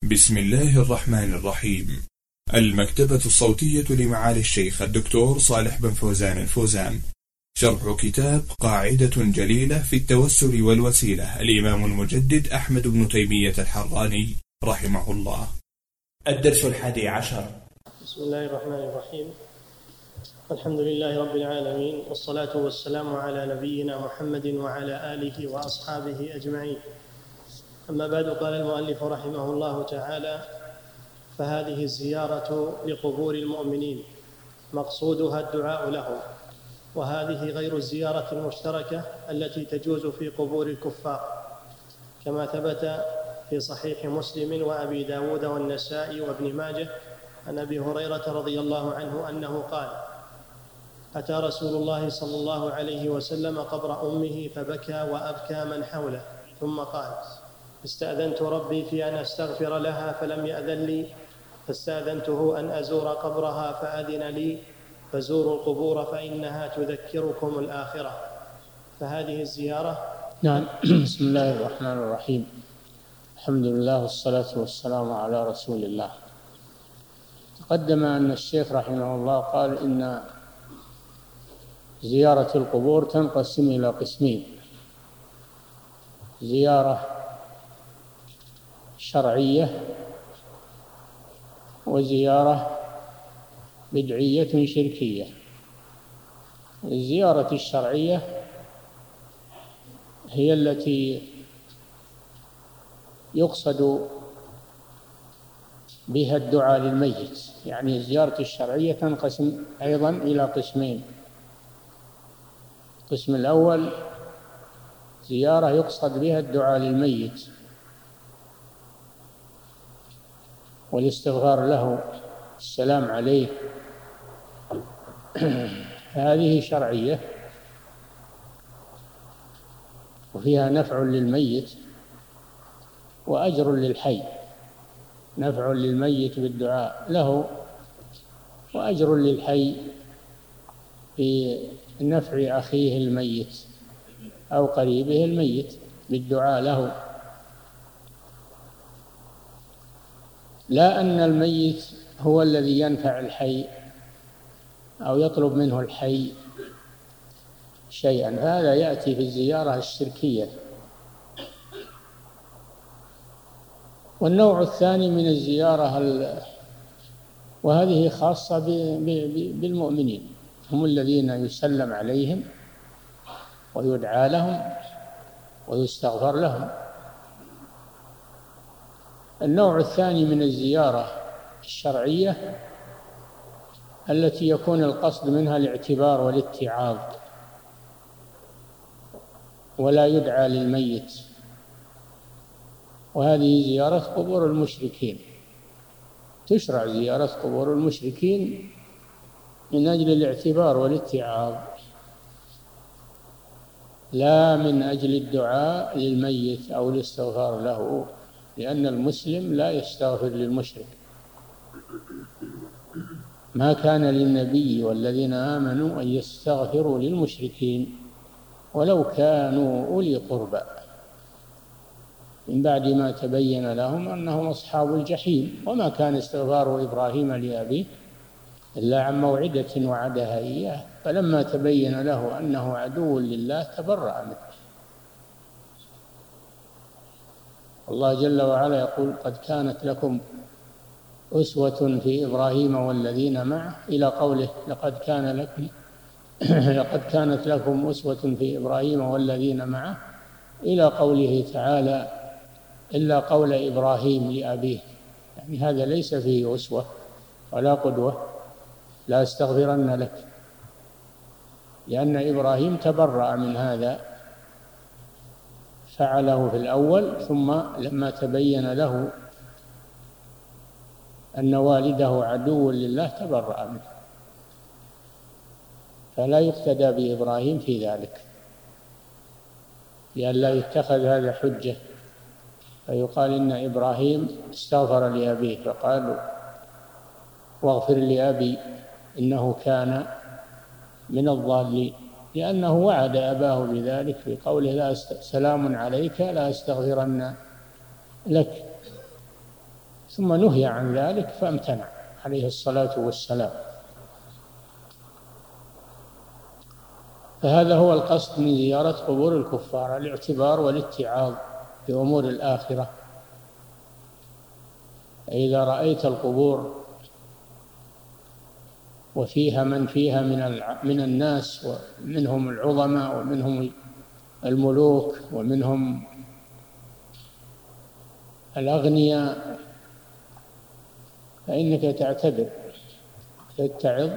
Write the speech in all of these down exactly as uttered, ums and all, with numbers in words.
بسم الله الرحمن الرحيم. المكتبة الصوتية لمعالي الشيخ الدكتور صالح بن فوزان الفوزان، شرح كتاب قاعدة جليلة في التوسل والوسيلة، الإمام المجدد أحمد بن تيمية الحراني رحمه الله. الدرس الحادي عشر. بسم الله الرحمن الرحيم. الحمد لله رب العالمين، والصلاة والسلام على نبينا محمد وعلى آله وأصحابه أجمعين. أما بعد، قال المؤلف رحمه الله تعالى: فهذه الزيارة لقبور المؤمنين مقصودها الدعاء لهم، وهذه غير الزيارة المشتركة التي تجوز في قبور الكفار، كما ثبت في صحيح مسلم وأبي داود والنسائي وابن ماجه عن أبي هريرة رضي الله عنه أنه قال: أتى رسول الله صلى الله عليه وسلم قبر أمه فبكى وأبكى من حوله، ثم قال: استأذنت ربي في أن أستغفر لها فلم يأذن لي، فاستأذنته أن أزور قبرها فأذن لي، فزوروا القبور فإنها تذكركم الآخرة. فهذه الزيارة. نعم. بسم الله الرحمن الرحيم. الحمد لله والصلاة والسلام على رسول الله. تقدم أن الشيخ رحمه الله قال إن زيارة القبور تنقسم إلى قسمين: زيارة شرعية وزيارة بدعية شركية. الزيارة الشرعية هي التي يقصد بها الدعاء للميت، يعني الزيارة الشرعية تنقسم أيضا إلى قسمين: القسم الأول زيارة يقصد بها الدعاء للميت والاستغفار له، السلام عليه، هذه شرعية وفيها نفع للميت وأجر للحي. نفع للميت بالدعاء له، وأجر للحي في نفع أخيه الميت أو قريبه الميت بالدعاء له. لا أن الميت هو الذي ينفع الحي أو يطلب منه الحي شيئا، هذا يأتي في الزيارة الشركية. والنوع الثاني من الزيارة، وهذه خاصة بالمؤمنين، هم الذين يسلم عليهم ويدعى لهم ويستغفر لهم. النوع الثاني من الزيارة الشرعية التي يكون القصد منها الاعتبار والاتعاظ، ولا يدعى للميت، وهذه زيارة قبور المشركين. تشرع زيارة قبور المشركين من أجل الاعتبار والاتعاظ، لا من أجل الدعاء للميت أو الاستغفار له، لأن المسلم لا يستغفر للمشرك. ما كان للنبي والذين آمنوا أن يستغفروا للمشركين ولو كانوا أولي قربى من بعد ما تبين لهم أنهم أصحاب الجحيم. وما كان استغفار إبراهيم لأبيه إلا عن موعدة وعدها إياه، فلما تبين له أنه عدو لله تبرأ منه. الله جل وعلا يقول: قد كانت لكم أسوة في إبراهيم والذين معه، إلى قوله: لقد كان لكم لقد كانت لكم أسوة في إبراهيم والذين معه، إلى قوله تعالى: إلا قول إبراهيم لأبيه. يعني هذا ليس فيه أسوة ولا قدوة. لا أستغفرن لك، لأن إبراهيم تبرأ من هذا، فعله في الأول، ثم لما تبين له أن والده عدو لله تبرأ منه، فلا يقتدى بإبراهيم في ذلك، لئلا يتخذ هذا حجة فيقال إن إبراهيم استغفر لأبيه، فقالوا: واغفر لأبي إنه كان من الضالين، لأنه وعد أباه بذلك في قوله: لا سلام عليك لا أستغفرن لك. ثم نهي عن ذلك فامتنع عليه الصلاة والسلام. فهذا هو القصد من زيارة قبور الكفار، الاعتبار والاتعاظ بأمور الآخرة. إذا رأيت القبور وفيها من فيها من من الناس، ومنهم العظماء ومنهم الملوك ومنهم الأغنياء، فإنك تعتبر تتعظ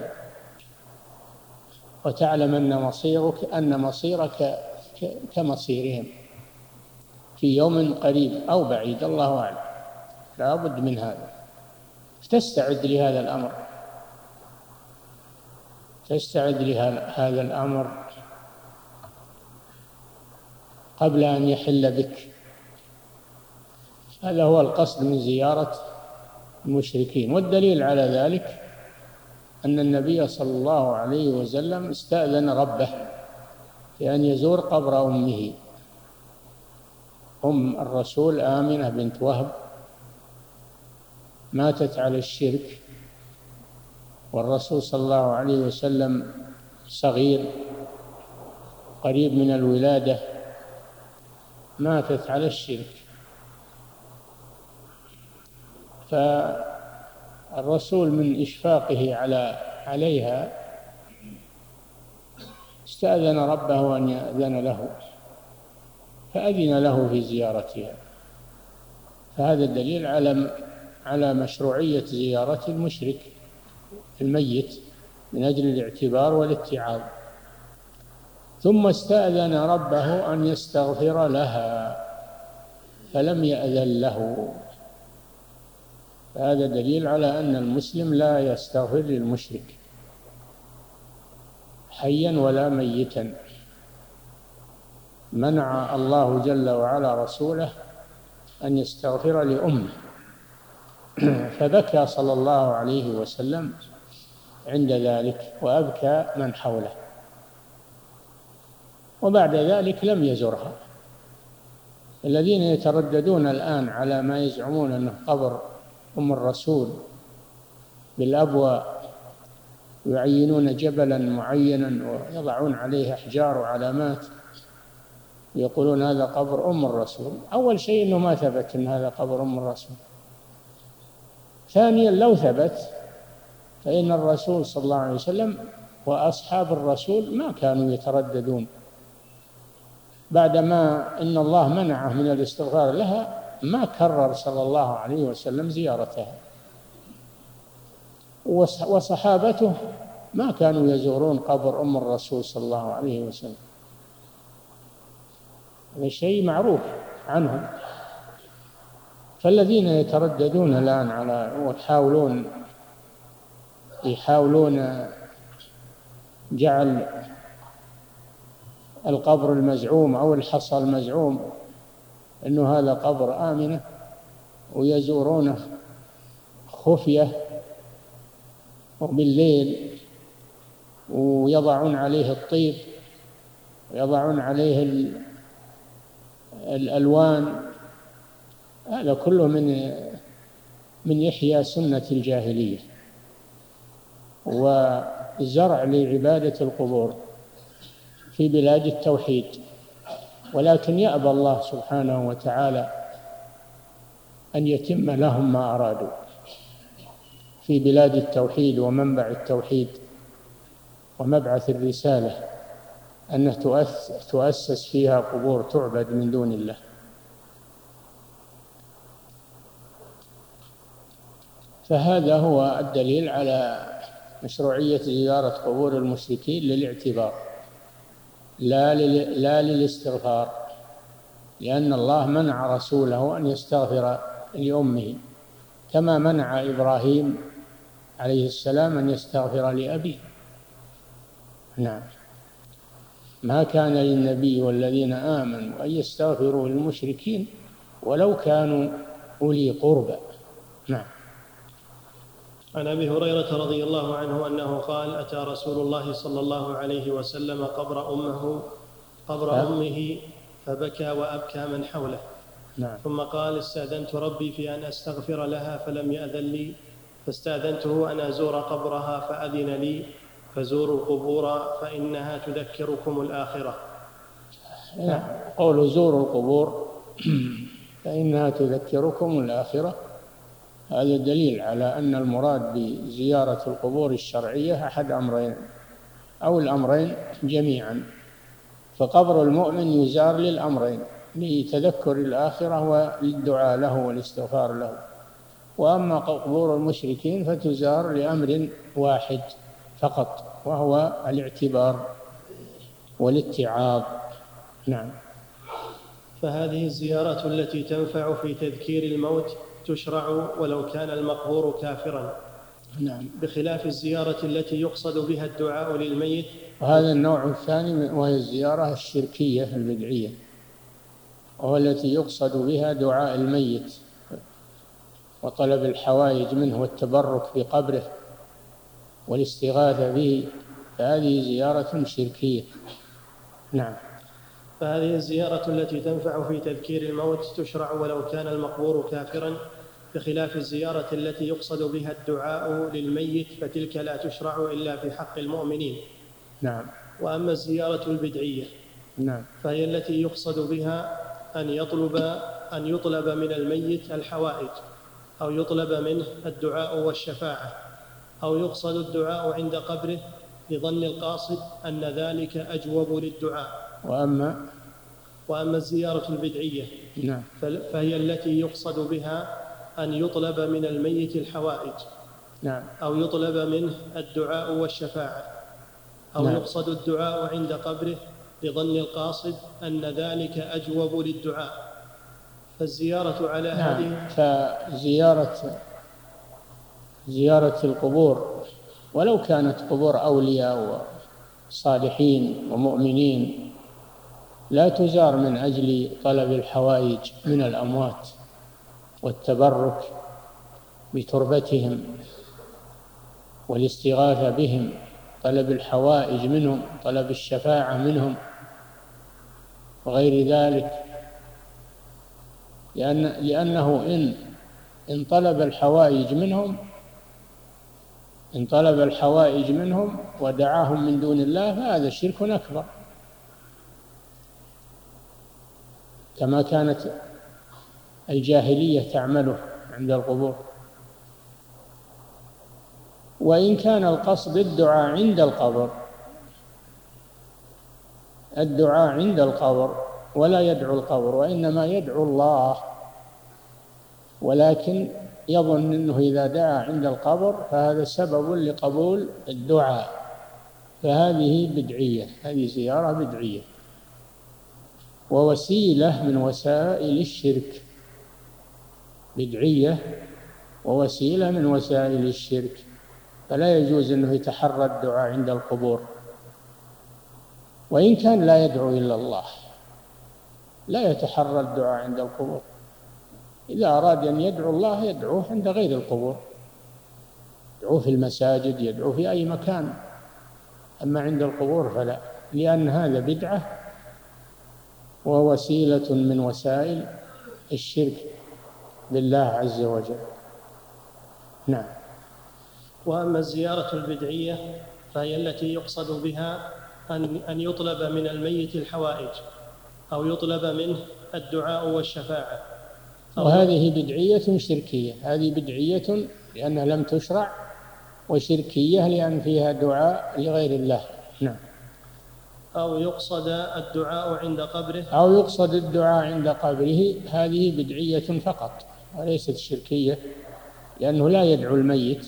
وتعلم أن مصيرك أن مصيرك كمصيرهم في يوم قريب أو بعيد، الله أعلم، لا بد من هذا. تستعد لهذا الأمر تستعد لهذا الأمر قبل أن يحل بك. هذا هو القصد من زيارة المشركين. والدليل على ذلك أن النبي صلى الله عليه وسلم استأذن ربه في أن يزور قبر أمه أم الرسول آمنة بنت وهب، ماتت على الشرك، والرسول صلى الله عليه وسلم صغير قريب من الولادة، ماتت على الشرك. فالرسول من إشفاقه على عليها استأذن ربه أن يأذن له، فأذن له في زيارتها. فهذا الدليل على على مشروعية زيارة المشرك الميت من أجل الاعتبار والاتعاظ. ثم استأذن ربه أن يستغفر لها فلم يأذن له. هذا دليل على أن المسلم لا يستغفر للمشرك حيا ولا ميتا. منع الله جل وعلا رسوله أن يستغفر لأمه، فبكى صلى الله عليه وسلم عند ذلك وأبكى من حوله، وبعد ذلك لم يزرها. الذين يترددون الآن على ما يزعمون أنه قبر أم الرسول بالأبواء، يعينون جبلا معينا ويضعون عليه أحجار وعلامات يقولون هذا قبر أم الرسول. أول شيء أنه ما ثبت أن هذا قبر أم الرسول. ثانيا لو ثبت فإن الرسول صلى الله عليه وسلم وأصحاب الرسول ما كانوا يترددون، بعدما إن الله منعه من الاستغفار لها ما كرر صلى الله عليه وسلم زيارتها. وصحابته ما كانوا يزورون قبر أم الرسول صلى الله عليه وسلم، هذا شيء معروف عنهم. فالذين يترددون الآن على ويحاولون يحاولون جعل القبر المزعوم أو الحصى المزعوم أنه هذا قبر آمنة ويزورونه خفية وبالليل ويضعون عليه الطيب ويضعون عليه الألوان، هذا كله من من إحياء سنة الجاهلية وزرع لعبادة القبور في بلاد التوحيد. ولكن يأبى الله سبحانه وتعالى أن يتم لهم ما أرادوا في بلاد التوحيد ومنبع التوحيد ومبعث الرسالة، أنه تؤسس فيها قبور تعبد من دون الله. فهذا هو الدليل على مشروعية زيارة قبور المشركين للاعتبار لا لا للاستغفار، لأن الله منع رسوله أن يستغفر لأمه كما منع إبراهيم عليه السلام أن يستغفر لأبيه. نعم، ما كان للنبي والذين آمنوا أن يستغفروا للمشركين ولو كانوا أولي قربى. نعم. عن أبي هريرة رضي الله عنه أنه قال: أتى رسول الله صلى الله عليه وسلم قبر أمه قبر أمه فبكى وأبكى من حوله. نعم. ثم قال: استأذنت ربي في أن أستغفر لها فلم يأذن لي، فاستأذنته أن أزور قبرها فأذن لي، فزوروا القبور فإنها تذكركم الآخرة. نعم. قول زوروا القبور فإنها تذكركم الآخرة، هذا دليل على أن المراد بزيارة القبور الشرعية أحد أمرين أو الأمرين جميعا، فقبر المؤمن يزار للأمرين: لتذكر الآخرة وللدعاء له والاستغفار له. وأما قبور المشركين فتزار لأمر واحد فقط، وهو الاعتبار والاتعاظ. نعم. فهذه الزيارة التي تنفع في تذكير الموت تشرع ولو كان المقبور كافرا. نعم. بخلاف الزيارة التي يقصد بها الدعاء للميت. وهذا النوع الثاني وهي الزيارة الشركية البدعية، وهو التي يقصد بها دعاء الميت وطلب الحوائج منه والتبرك بقبره والاستغاثة به، فهذه زيارة شركية. نعم. فهذه الزيارة التي تنفع في تذكير الموت تشرع ولو كان المقبور كافرا، بخلاف الزيارة التي يقصد بها الدعاء للميت فتلك لا تشرع إلا في حق المؤمنين. نعم. وأما الزيارة البدعية نعم. فهي التي يقصد بها أن يطلب أن يطلب من الميت الحوائج، أو يطلب منه الدعاء والشفاعة، أو يقصد الدعاء عند قبره لظن القاصد أن ذلك أجوب للدعاء. وأما وأما الزيارة البدعية نعم. فهي التي يقصد بها أن يطلب من الميت الحوائج، نعم. أو يطلب منه الدعاء والشفاعة، أو نعم. يقصد الدعاء عند قبره لظن القاصد أن ذلك أجوب للدعاء. فالزيارة على نعم. هذه فزيارة زيارة القبور ولو كانت قبور أولياء وصالحين ومؤمنين لا تزار من أجل طلب الحوائج من الأموات والتبرك بتربتهم والاستغاثة بهم، طلب الحوائج منهم، طلب الشفاعة منهم وغير ذلك، لأن لأنه إن إن طلب الحوائج منهم إن طلب الحوائج منهم ودعاهم من دون الله فهذا شرك أكبر، كما كانت الجاهلية تعمله عند القبور. وإن كان القصد الدعاء عند القبر الدعاء عند القبر ولا يدعو القبر وإنما يدعو الله، ولكن يظن أنه إذا دعا عند القبر فهذا سبب لقبول الدعاء، فهذه بدعية، هذه زيارة بدعية ووسيلة من وسائل الشرك، بدعية ووسيلة من وسائل الشرك، فلا يجوز أنه يتحرى الدعاء عند القبور، وإن كان لا يدعو إلا الله لا يتحرى الدعاء عند القبور. إذا أراد أن يدعو الله يدعوه عند غير القبور، يدعوه في المساجد، يدعوه في أي مكان، أما عند القبور فلا، لأن هذا بدعة ووسيلة من وسائل الشرك بالله عز وجل. نعم. وأما الزيارة البدعية فهي التي يقصد بها أن أن يطلب من الميت الحوائج، أو يطلب منه الدعاء والشفاعة. وهذه بدعية شركية، هذه بدعية لأنها لم تشرع، وشركية لأن فيها دعاء لغير الله. نعم. أو يقصد الدعاء عند قبره أو يقصد الدعاء عند قبره، هذه بدعية فقط وليست شركية، لأنه لا يدعو الميت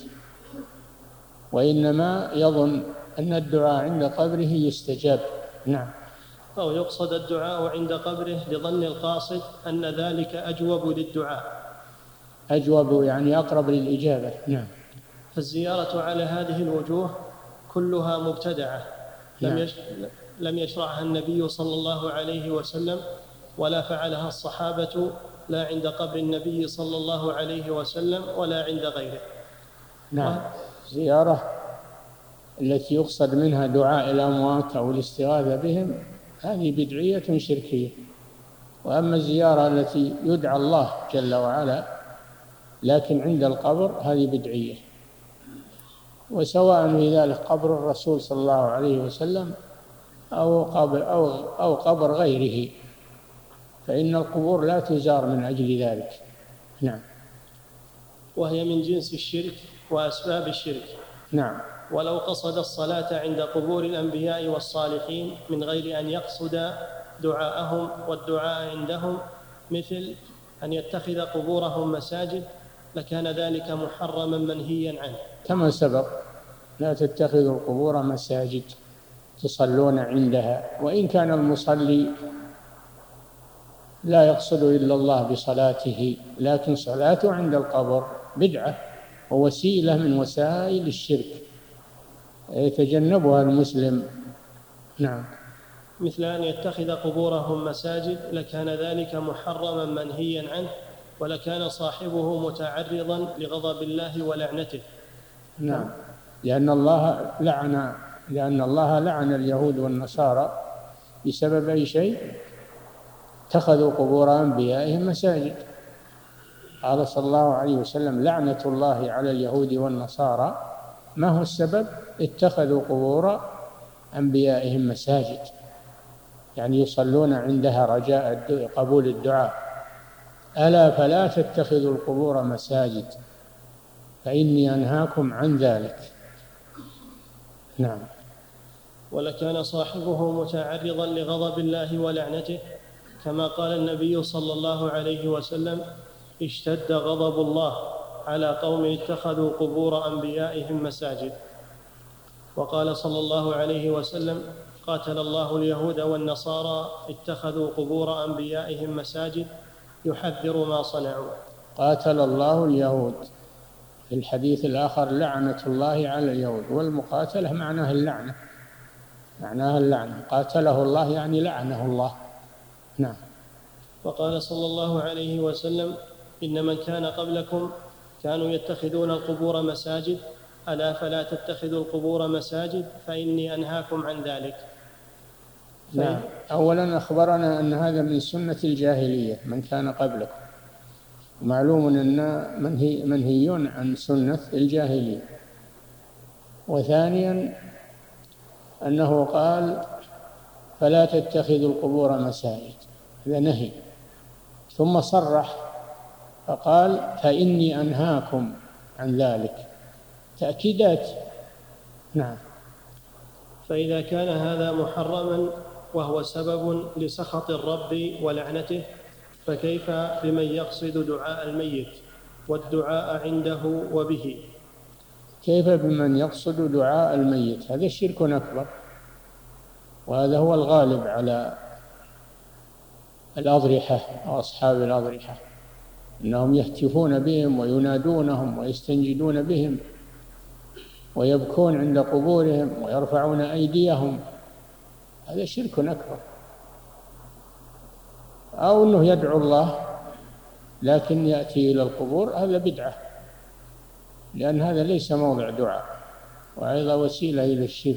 وإنما يظن أن الدعاء عند قبره يستجاب. نعم. أو يقصد الدعاء عند قبره لظن القاصد أن ذلك أجوب للدعاء. أجوب يعني أقرب للإجابة. نعم. فالزيارة على هذه الوجوه كلها مبتدعة، لم نعم. لم يشرعها النبي صلى الله عليه وسلم، ولا فعلها الصحابة، لا عند قبر النبي صلى الله عليه وسلم ولا عند غيره. نعم. زيارة التي يقصد منها دعاء الأموات أو الاستغاثة بهم هذه بدعية شركية، وأما الزيارة التي يدعى الله جل وعلا لكن عند القبر هذه بدعية، وسواء في ذلك قبر الرسول صلى الله عليه وسلم أو قبر, أو, أو قبر غيره، فإن القبور لا تزار من أجل ذلك. نعم. وهي من جنس الشرك وأسباب الشرك. نعم. ولو قصد الصلاة عند قبور الأنبياء والصالحين من غير أن يقصد دعاءهم والدعاء عندهم، مثل أن يتخذ قبورهم مساجد، لكان ذلك محرما منهيا عنه، كما سبق: لا تتخذوا القبور مساجد تصلون عندها. وإن كان المصلي لا يقصد إلا الله بصلاته، لكن صلاته عند القبر بدعة ووسيلة من وسائل الشرك يتجنبها المسلم. نعم. مثل أن يتخذ قبورهم مساجد، لكان ذلك محرما منهيا عنه، ولكان صاحبه متعرضا لغضب الله ولعنته. نعم. لأن الله لعن لأن الله لعن اليهود والنصارى بسبب أي شيء؟ اتخذوا قبور أنبيائهم مساجد. قال صلى الله عليه وسلم: لعنة الله على اليهود والنصارى. ما هو السبب؟ اتخذوا قبور أنبيائهم مساجد، يعني يصلون عندها رجاء قبول الدعاء. ألا فلا تتخذوا القبور مساجد فإني أنهاكم عن ذلك. نعم. ولكان صاحبه متعرضا لغضب الله ولعنته، كما قال النبي صلى الله عليه وسلم: اشتد غضب الله على قوم اتخذوا قبور أنبيائهم مساجد. وقال صلى الله عليه وسلم: قاتل الله اليهود والنصارى اتخذوا قبور أنبيائهم مساجد، يحذر ما صنعوا. قاتل الله اليهود، في الحديث الآخر: لعنة الله على اليهود. والمقاتلة معناها اللعنة، معناها اللعنة. قاتله الله يعني لعنه الله. نعم. وقال صلى الله عليه وسلم: إن من كان قبلكم كانوا يتخذون القبور مساجد، ألا فلا تتخذوا القبور مساجد فإني أنهاكم عن ذلك. نعم. أولا أخبرنا أن هذا من سنة الجاهلية، من كان قبلكم، معلوم أن منهي منهي عن سنة الجاهلية. وثانيا أنه قال: فلا تتخذوا القبور مساجد، هذا نهي. ثم صرح فقال: فإني أنهاكم عن ذلك، تأكيدات. نعم. فإذا كان هذا محرما وهو سبب لسخط الرب ولعنته، فكيف بمن يقصد دعاء الميت والدعاء عنده وبه؟ كيف بمن يقصد دعاء الميت؟ هذا شرك أكبر، وهذا هو الغالب على الأضرحة أو أصحاب الأضرحة، أنهم يهتفون بهم وينادونهم ويستنجدون بهم ويبكون عند قبورهم ويرفعون أيديهم. هذا شرك أكبر. أو أنه يدعو الله لكن يأتي إلى القبور، هذا بدعة، لأن هذا ليس موضع دعاء، وأيضا وسيلة إلى الشرك.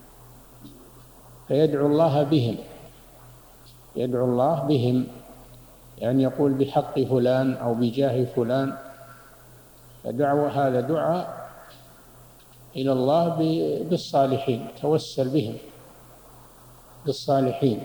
فيدعو الله بهم، يدعو الله بهم، يعني يقول بحق فلان أو بجاه فلان. فدعوة هذا دعاء إلى الله بالصالحين، توسل بهم بالصالحين.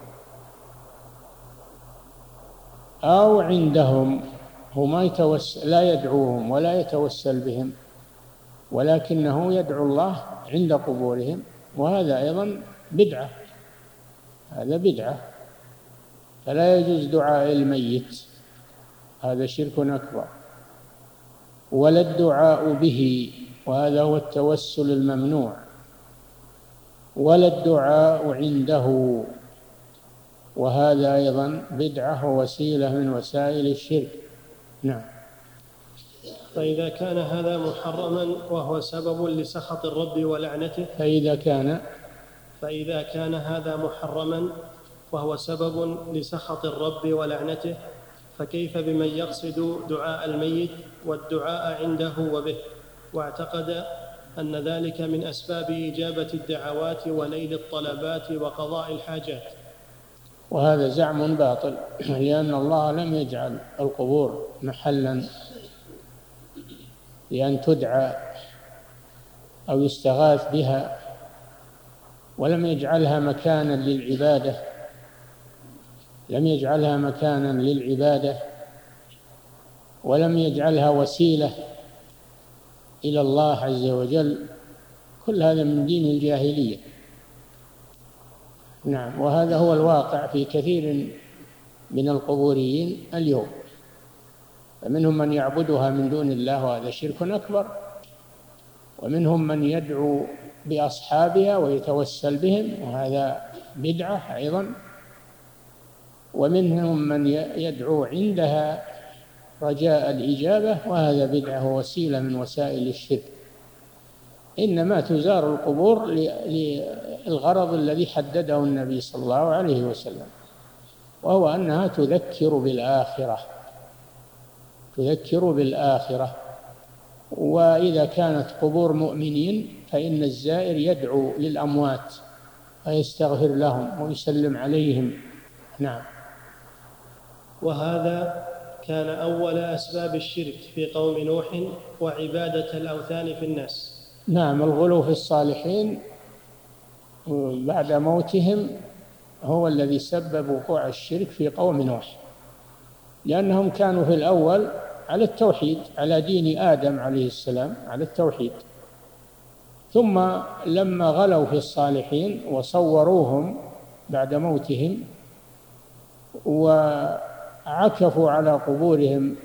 أو عندهم، هو ما يتوسل، لا يدعوهم ولا يتوسل بهم، ولكنه يدعو الله عند قبورهم، وهذا أيضا بدعة، هذا بدعة. فلا يجوز دعاء الميت، هذا شرك أكبر. ولا الدعاء به، وهذا هو التوسل الممنوع. ولا الدعاء عنده، وهذا أيضا بدعة ووسيلة من وسائل الشرك. نعم. فإذا كان هذا محرما وهو سبب لسخط الرب ولعنته، فإذا كان فإذا كان هذا محرما وهو سبب لسخط الرب ولعنته، فكيف بمن يقصد دعاء الميت والدعاء عنده وبه، واعتقد أن ذلك من أسباب إجابة الدعوات ونيل الطلبات وقضاء الحاجات؟ وهذا زعم باطل، لأن الله لم يجعل القبور محلا لأن تدعى أو يستغاث بها، ولم يجعلها مكانا للعبادة، لم يجعلها مكانا للعبادة ولم يجعلها وسيلة إلى الله عز وجل. كل هذا من دين الجاهلية. نعم، وهذا هو الواقع في كثير من القبوريين اليوم، فمنهم من يعبدها من دون الله وهذا شرك أكبر، ومنهم من يدعو بأصحابها ويتوسل بهم وهذا بدعة أيضا، ومنهم من يدعو عندها رجاء الإجابة وهذا بدعة ووسيلة من وسائل الشرك. إنما تزار القبور للغرض الذي حدده النبي صلى الله عليه وسلم، وهو أنها تذكر بالآخرة، تذكر بالآخرة. وإذا كانت قبور مؤمنين فإن الزائر يدعو للأموات ويستغفر لهم ويسلم عليهم. نعم. وهذا كان أول أسباب الشرك في قوم نوح وعبادة الأوثان في الناس. نعم، الغلو في الصالحين بعد موتهم هو الذي سبب وقوع الشرك في قوم نوح، لأنهم كانوا في الأول على التوحيد، على دين آدم عليه السلام، على التوحيد، ثم لما غلوا في الصالحين وصوروهم بعد موتهم وعكفوا على قبورهم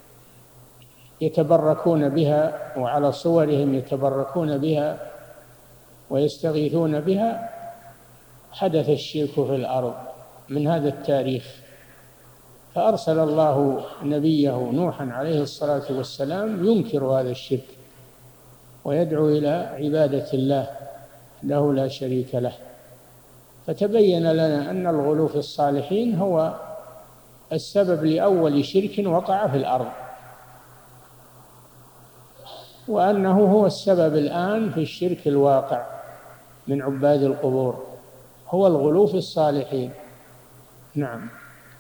يتبركون بها وعلى صورهم يتبركون بها ويستغيثون بها، حدث الشرك في الأرض من هذا التاريخ. فأرسل الله نبيه نوحا عليه الصلاة والسلام ينكر هذا الشرك ويدعو إلى عبادة الله له لا شريك له. فتبين لنا أن الغلو في الصالحين هو السبب لأول شرك وقع في الأرض، وأنه هو السبب الآن في الشرك الواقع من عباد القبور، هو الغلو في الصالحين. نعم.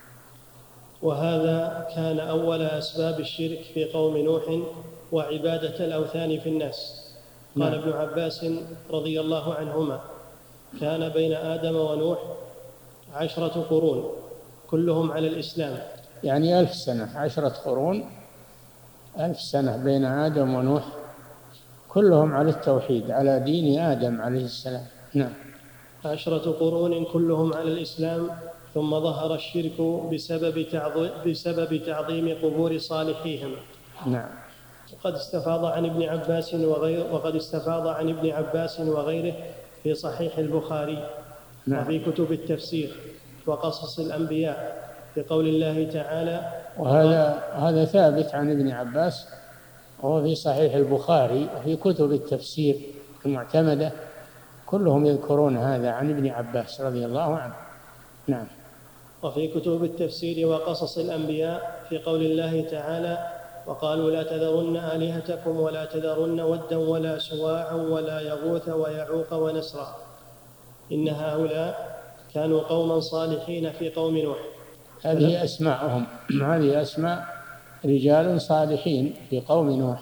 وهذا كان أول أسباب الشرك في قوم نوح وعبادة الأوثان في الناس. قال ابن عباس رضي الله عنهما: كان بين آدم ونوح عشرة قرون كلهم على الإسلام. يعني ألف سنة، عشرة قرون، ألف سنة بين آدم ونوح كلهم على التوحيد، على دين آدم عليه السلام. نعم. عشرة قرون كلهم على الإسلام، ثم ظهر الشرك بسبب تعظيم, بسبب تعظيم قبور صالحيهم. نعم. وقد استفاض عن ابن عباس وغير وقد استفاض عن ابن عباس وغيره في صحيح البخاري. نعم. وفي كتب التفسير وقصص الأنبياء في قول الله تعالى. وهذا هذا ثابت عن ابن عباس، وهو في صحيح البخاري وفي كتب التفسير المعتمدة كلهم يذكرون هذا عن ابن عباس رضي الله عنه. نعم. وفي كتب التفسير وقصص الأنبياء في قول الله تعالى: وقالوا لا تذرن آلهتكم ولا تذرن ودا ولا سواعا ولا يغوث ويعوق ونسرا إن هؤلاء كانوا قوما صالحين في قوم نوح. هذه أسماءهم، هذه أسماء رجال صالحين في قوم نوح،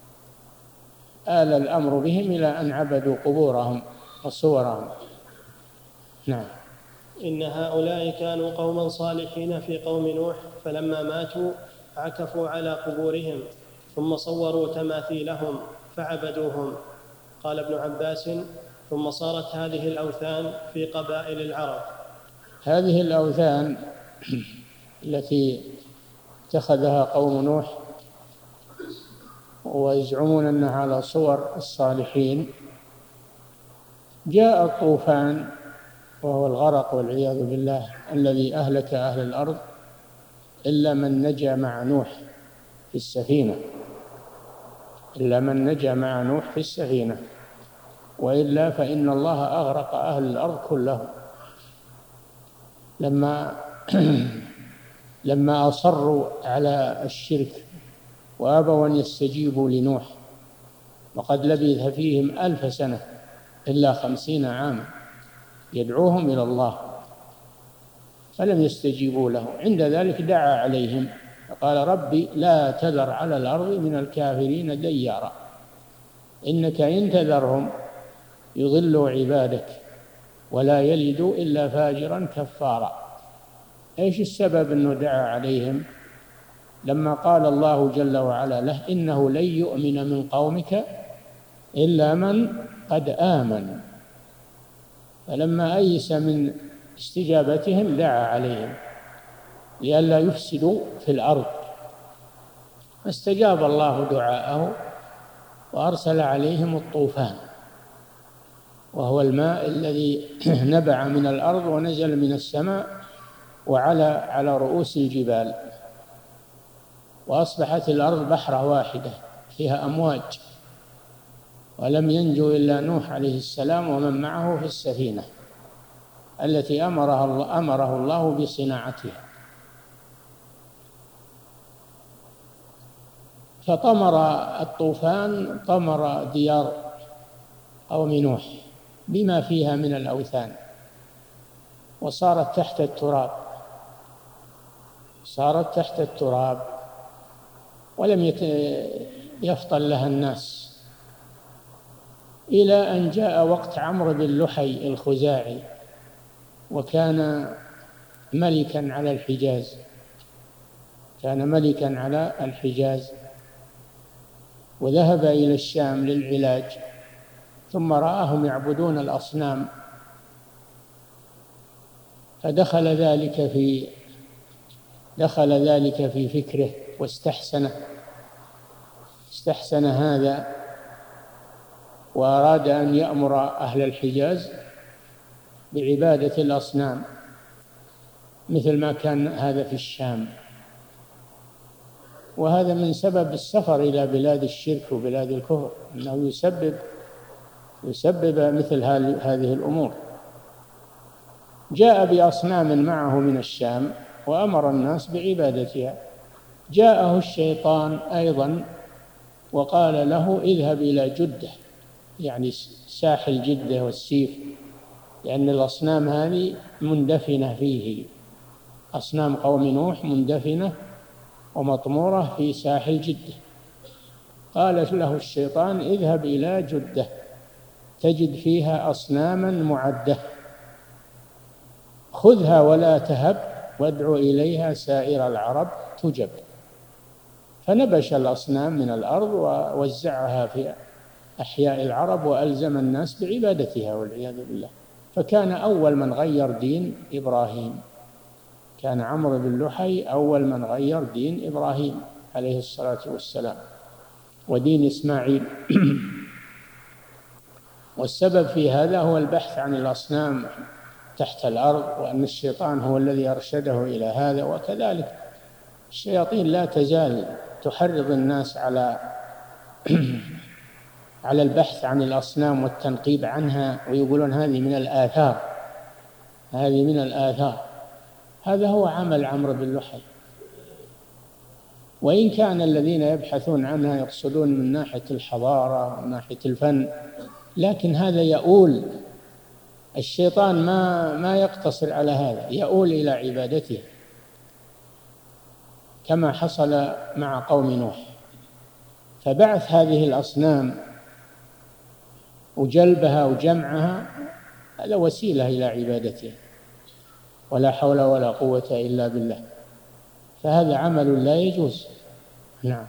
آل الأمر بهم إلى أن عبدوا قبورهم وصورهم. نعم. إن هؤلاء كانوا قوما صالحين في قوم نوح، فلما ماتوا عكفوا على قبورهم ثم صوروا تماثيلهم فعبدوهم. قال ابن عباس: ثم صارت هذه الأوثان في قبائل العرب. هذه الأوثان التي اتخذها قوم نوح ويزعمون أنها على صور الصالحين، جاء الطوفان وهو الغرق والعياذ بالله الذي أهلك أهل الأرض إلا من نجا مع نوح في السفينة، إلا من نجا مع نوح في السفينة، وإلا فإن الله أغرق أهل الأرض كلهم لما لما أصروا على الشرك وأبوا أن يستجيبوا لنوح، وقد لبث فيهم ألف سنة إلا خمسين عاما يدعوهم إلى الله. فلم يستجيبوا له. عند ذلك دعا عليهم فقال ربي لا تذر على الأرض من الكافرين ديارا إنك إن تذرهم يضلوا عبادك ولا يلدوا إلا فاجرا كفارا. إيش السبب أنه دعا عليهم؟ لما قال الله جل وعلا له إنه لن يؤمن من قومك إلا من قد آمن، فلما أيس من استجابتهم دعا عليهم لئلا يفسدوا في الأرض، فاستجاب الله دعاءه وأرسل عليهم الطوفان، وهو الماء الذي نبع من الأرض ونزل من السماء وعلى على رؤوس الجبال، وأصبحت الأرض بحرة واحدة فيها أمواج، ولم ينجو إلا نوح عليه السلام ومن معه في السفينة التي أمره الله, أمره الله بصناعتها. فطمر الطوفان طمر ديار قوم نوح بما فيها من الأوثان، وصارت تحت التراب صارت تحت التراب ولم يفطن لها الناس، إلى أن جاء وقت عمرو بن لحي الخزاعي، وكان ملكا على الحجاز كان ملكا على الحجاز وذهب إلى الشام للعلاج، ثم رآهم يعبدون الأصنام، فدخل ذلك في دخل ذلك في فكره واستحسنه استحسن هذا، وأراد أن يأمر أهل الحجاز بعبادة الأصنام مثل ما كان هذا في الشام. وهذا من سبب السفر إلى بلاد الشرك وبلاد الكفر، أنه يسبب يسبب مثل هذه الأمور. جاء بأصنام معه من الشام وأمر الناس بعبادتها. جاءه الشيطان أيضا وقال له اذهب إلى جدة، يعني ساحل جدة والسيف، لأن الأصنام هذه مندفنة فيه، أصنام قوم نوح مندفنة ومطمورة في ساحل جدة. قال له الشيطان اذهب إلى جدة تجد فيها أصناما معدة، خذها ولا تهب وادع إليها سائر العرب تجب. فنبش الأصنام من الأرض ووزعها في أحياء العرب وألزم الناس بعبادتها والعياذ بالله. فكان أول من غير دين إبراهيم، كان عمرو بن لحي أول من غير دين إبراهيم عليه الصلاة والسلام ودين إسماعيل. والسبب في هذا هو البحث عن الأصنام تحت الأرض، وأن الشيطان هو الذي أرشده إلى هذا. وكذلك الشياطين لا تزال تحرض الناس على على البحث عن الأصنام والتنقيب عنها، ويقولون هذه من الآثار هذه من الآثار هذا هو عمل عمرو بن لحي. وإن كان الذين يبحثون عنها يقصدون من ناحية الحضارة ومن ناحية الفن، لكن هذا يؤول الشيطان ما ما يقتصر على هذا، يؤول إلى عبادته كما حصل مع قوم نوح. فبعث هذه الأصنام وجلبها وجمعها هذا وسيلة إلى عبادته، ولا حول ولا قوة إلا بالله، فهذا عمل لا يجوز. نعم.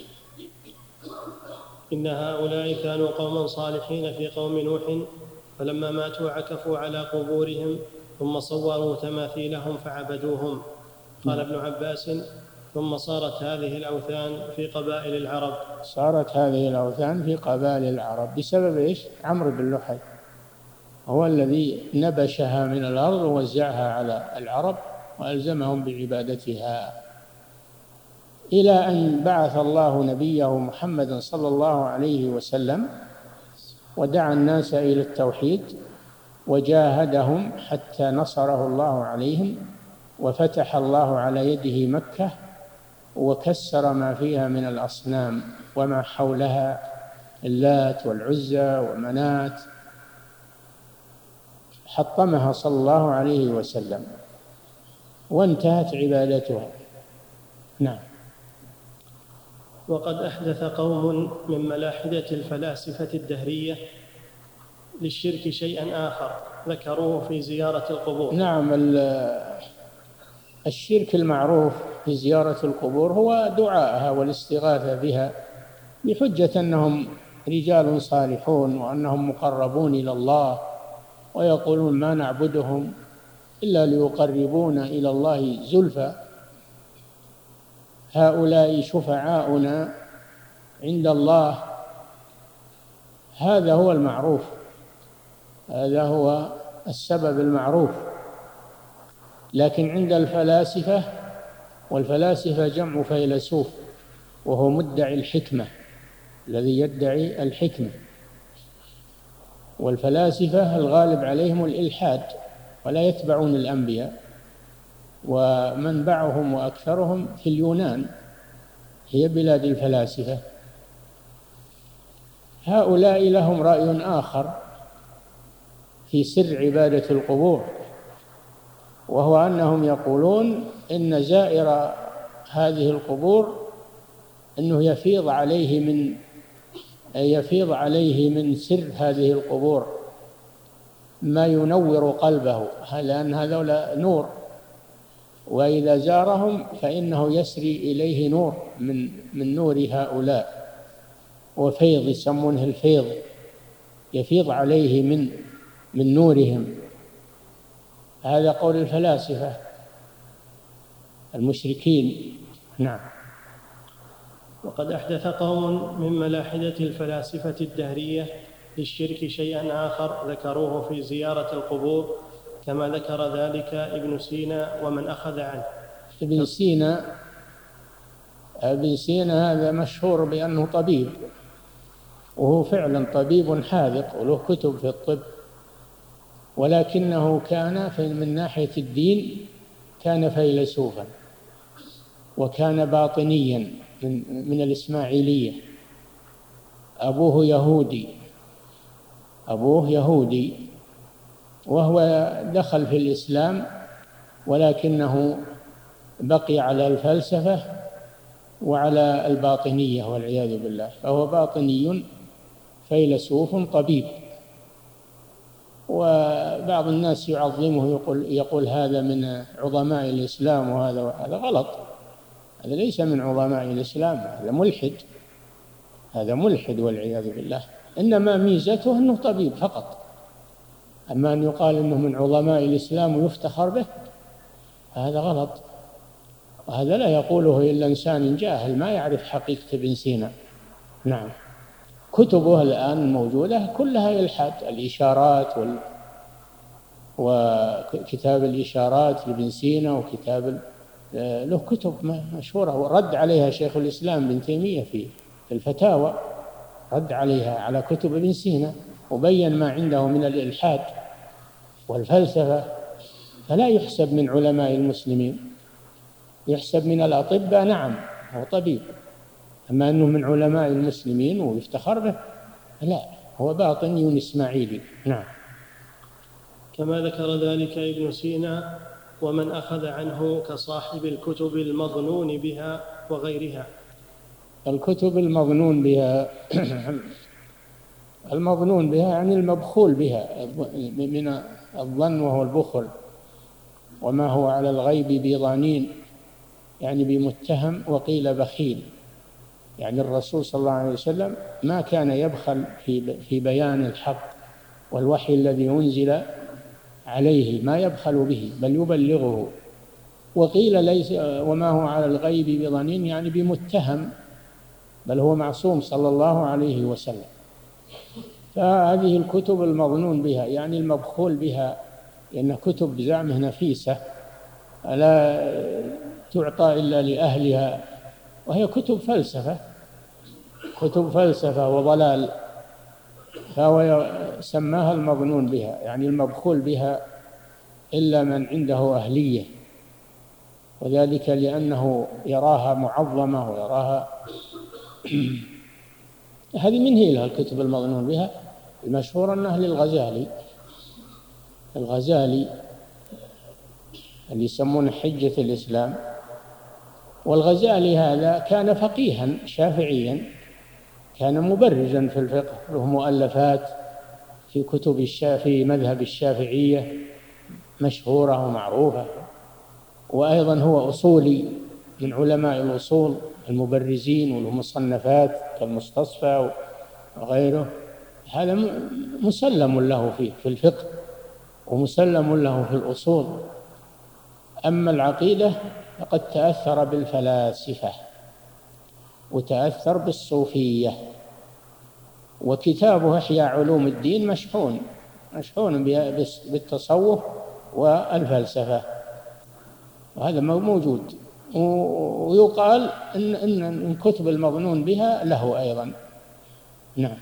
إن هؤلاء كانوا قوما صالحين في قوم نوح، فلما ماتوا عكفوا على قبورهم ثم صوروا تماثيلهم فعبدوهم. قال ابن عباس ثم صارت هذه الأوثان في قبائل العرب صارت هذه الأوثان في قبائل العرب بسبب إيش؟ عمرو بن لحي هو الذي نبشها من الأرض ووزعها على العرب وألزمهم بعبادتها، إلى أن بعث الله نبيه محمد صلى الله عليه وسلم ودعا الناس إلى التوحيد وجاهدهم حتى نصره الله عليهم، وفتح الله على يده مكة وكسر ما فيها من الأصنام وما حولها، اللات والعزى ومنات، حطمها صلى الله عليه وسلم. وانتهت عبادتها. نعم. وقد أحدث قوم من ملاحدة الفلاسفة الدهرية للشرك شيئا آخر ذكروه في زيارة القبور. نعم، الشرك المعروف في زيارة القبور هو دعاءها والاستغاثة بها بحجة أنهم رجال صالحون وأنهم مقربون إلى الله، ويقولون ما نعبدهم إلا ليقربونا إلى الله زلفى، هؤلاء شفعاؤنا عند الله. هذا هو المعروف، هذا هو السبب المعروف. لكن عند الفلاسفة، والفلاسفة جمع فيلسوف وهو مدعي الحكمة، الذي يدعي الحكمة، والفلاسفة الغالب عليهم الإلحاد ولا يتبعون الأنبياء، ومنبعهم وأكثرهم في اليونان، هي بلاد الفلاسفة. هؤلاء لهم رأي آخر في سر عبادة القبور، وهو أنهم يقولون إن زائر هذه القبور أنه يفيض عليه من يفيض عليه من سر هذه القبور ما ينور قلبه، لأن هذول نور، وإذا زارهم فإنه يسري إليه نور من من نور هؤلاء، وفيض يسمونه الفيض، يفيض عليه من من نورهم. هذا قول الفلاسفة المشركين. نعم. وقد أحدث قوم من ملاحدة الفلاسفة الدهرية للشرك شيئا آخر ذكروه في زيارة القبور، كما ذكر ذلك ابن سينا ومن أخذ عنه. ابن سينا ابن سينا هذا مشهور بأنه طبيب، وهو فعلا طبيب حاذق وله كتب في الطب، ولكنه كان من ناحية الدين كان فيلسوفا، وكان باطنيا من, من الإسماعيلية. أبوه يهودي أبوه يهودي وهو دخل في الإسلام، ولكنه بقي على الفلسفة وعلى الباطنية والعياذ بالله، فهو باطني فيلسوف طبيب. وبعض الناس يعظمه، يقول, يقول هذا من عظماء الإسلام، وهذا هذا غلط، هذا ليس من عظماء الإسلام، هذا ملحد، هذا ملحد والعياذ بالله. إنما ميزته أنه طبيب فقط، أما أن يقال أنه من عظماء الإسلام ويفتخر به هذا غلط، وهذا لا يقوله إلا إنسان جاهل ما يعرف حقيقة ابن سينا. نعم. كتبه الآن موجودة كلها إلحاد، الإشارات وال... وكتاب الإشارات لابن سينا، وكتاب له كتب مشهورة ورد عليها شيخ الإسلام ابن تيمية في الفتاوى، رد عليها على كتب ابن سينا وبين ما عنده من الإلحاد والفلسفة، فلا يحسب من علماء المسلمين، يحسب من الأطباء. نعم هو طبيب، أما أنه من علماء المسلمين ويفتخر به لا، هو باطني إسماعيلي. نعم. كما ذكر ذلك ابن سينا ومن أخذ عنه كصاحب الكتب المظنون بها وغيرها. الكتب المظنون بها المظنون بها يعني المبخول بها، من الظن وهو البخل، وما هو على الغيب بضنين يعني بمتهم، وقيل بخيل، يعني الرسول صلى الله عليه وسلم ما كان يبخل في في بيان الحق والوحي الذي أنزل عليه، ما يبخل به بل يبلغه. وقيل ليس وما هو على الغيب بضنين يعني بمتهم، بل هو معصوم صلى الله عليه وسلم. فهذه الكتب المظنون بها يعني المبخول بها، لأن كتب بزعمه نفيسة لا تعطى إلا لأهلها، وهي كتب فلسفة كتب فلسفة وضلال، فهو سماها المظنون بها يعني المبخول بها إلا من عنده أهلية، وذلك لأنه يراها معظمة ويراها هذه من هي لها الكتب المظنون بها المشهورة أنها للغزالي. الغزالي اللي يسمونه حجة الإسلام. والغزالي هذا كان فقيها شافعيا، كان مبرزا في الفقه، له مؤلفات في كتب الشافعي مذهب الشافعية مشهورة ومعروفة، وأيضا هو أصولي من علماء الأصول المبرزين والمصنفات كالمستصفى وغيره. هذا مسلم له فيه في الفقه ومسلم له في الأصول. أما العقيدة فقد تأثر بالفلاسفة وتأثر بالصوفية، وكتابه إحياء علوم الدين مشحون مشحون بالتصوف والفلسفة، وهذا موجود. ويقال إن إن الكتب المظنون بها له أيضا. نعم.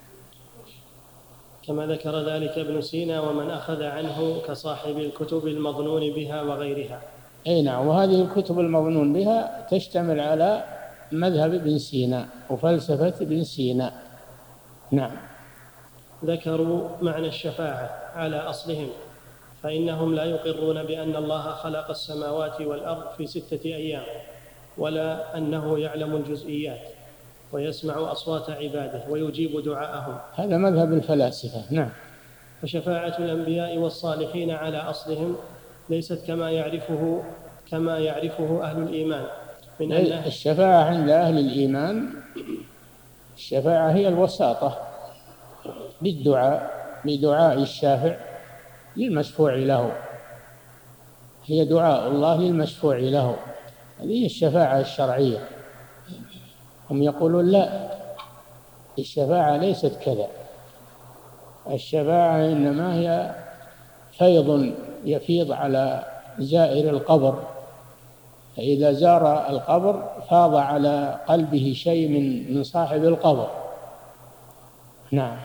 كما ذكر ذلك ابن سينا ومن أخذ عنه كصاحب الكتب المظنون بها وغيرها. أي نعم. وهذه الكتب المظنون بها تشتمل على مذهب ابن سينا وفلسفة ابن سينا. نعم. ذكروا معنى الشفاعة على أصلهم، فإنهم لا يقرون بأن الله خلق السماوات والأرض في ستة أيام، ولا أنه يعلم الجزئيات ويسمع أصوات عباده ويجيب دعاءهم. هذا مذهب الفلاسفة. نعم. فشفاعة الأنبياء والصالحين على أصلهم ليست كما يعرفه كما يعرفه أهل الإيمان من أن الشفاعة عند أهل الإيمان، الشفاعة هي الوساطة بالدعاء بدعاء الشافع للمشفوع له، هي دعاء الله للمشفوع له، هذه الشفاعة الشرعية. هم يقولون لا، الشفاعة ليست كذا، الشفاعة إنما هي فيض يفيض على زائر القبر، فإذا زار القبر فاض على قلبه شيء من من صاحب القبر. نعم.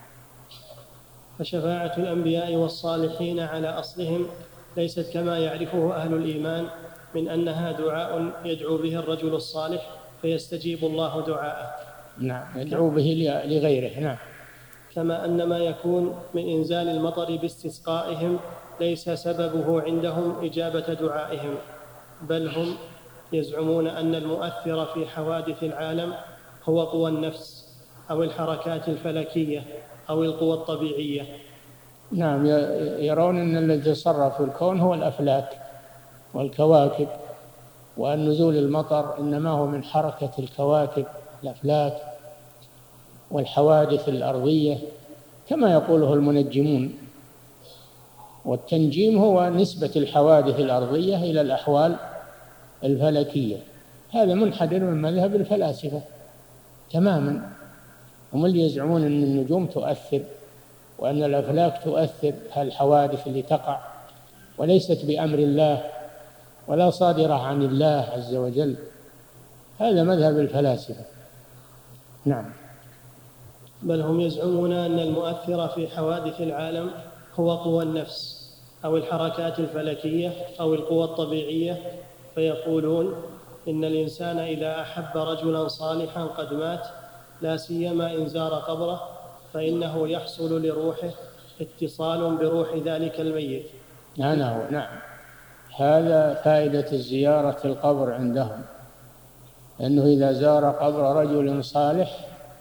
فشفاعة الأنبياء والصالحين على أصلهم ليست كما يعرفه أهل الإيمان من أنها دعاء يدعو به الرجل الصالح فيستجيب الله دعاءه. نعم، يدعو به لغيره. نعم. كما أن ما يكون من إنزال المطر باستسقائهم ليس سببه عندهم إجابة دعائهم، بل هم يزعمون أن المؤثر في حوادث العالم هو قوى النفس أو الحركات الفلكية أو القوى الطبيعية. نعم، يرون أن الذي يتصرف في الكون هو الأفلاك والكواكب، وأن نزول المطر إنما هو من حركة الكواكب الأفلاك والحوادث الأرضية كما يقوله المنجمون. والتنجيم هو نسبة الحوادث الأرضية إلى الأحوال الفلكية، هذا منحدر من مذهب الفلاسفة تماما. هم اللي يزعمون أن النجوم تؤثر وأن الأفلاك تؤثر هالحوادث اللي تقع، وليست بأمر الله ولا صادرة عن الله عز وجل، هذا مذهب الفلاسفة. نعم. بل هم يزعمون أن المؤثر في حوادث العالم هو قوى النفس أو الحركات الفلكية أو القوى الطبيعية، فيقولون إن الإنسان إذا أحب رجلا صالحا قد مات لا سيما إن زار قبره فإنه يحصل لروحه اتصال بروح ذلك الميت. نعم. نعم، هذا فائدة الزيارة القبر عندهم، أنه إذا زار قبر رجل صالح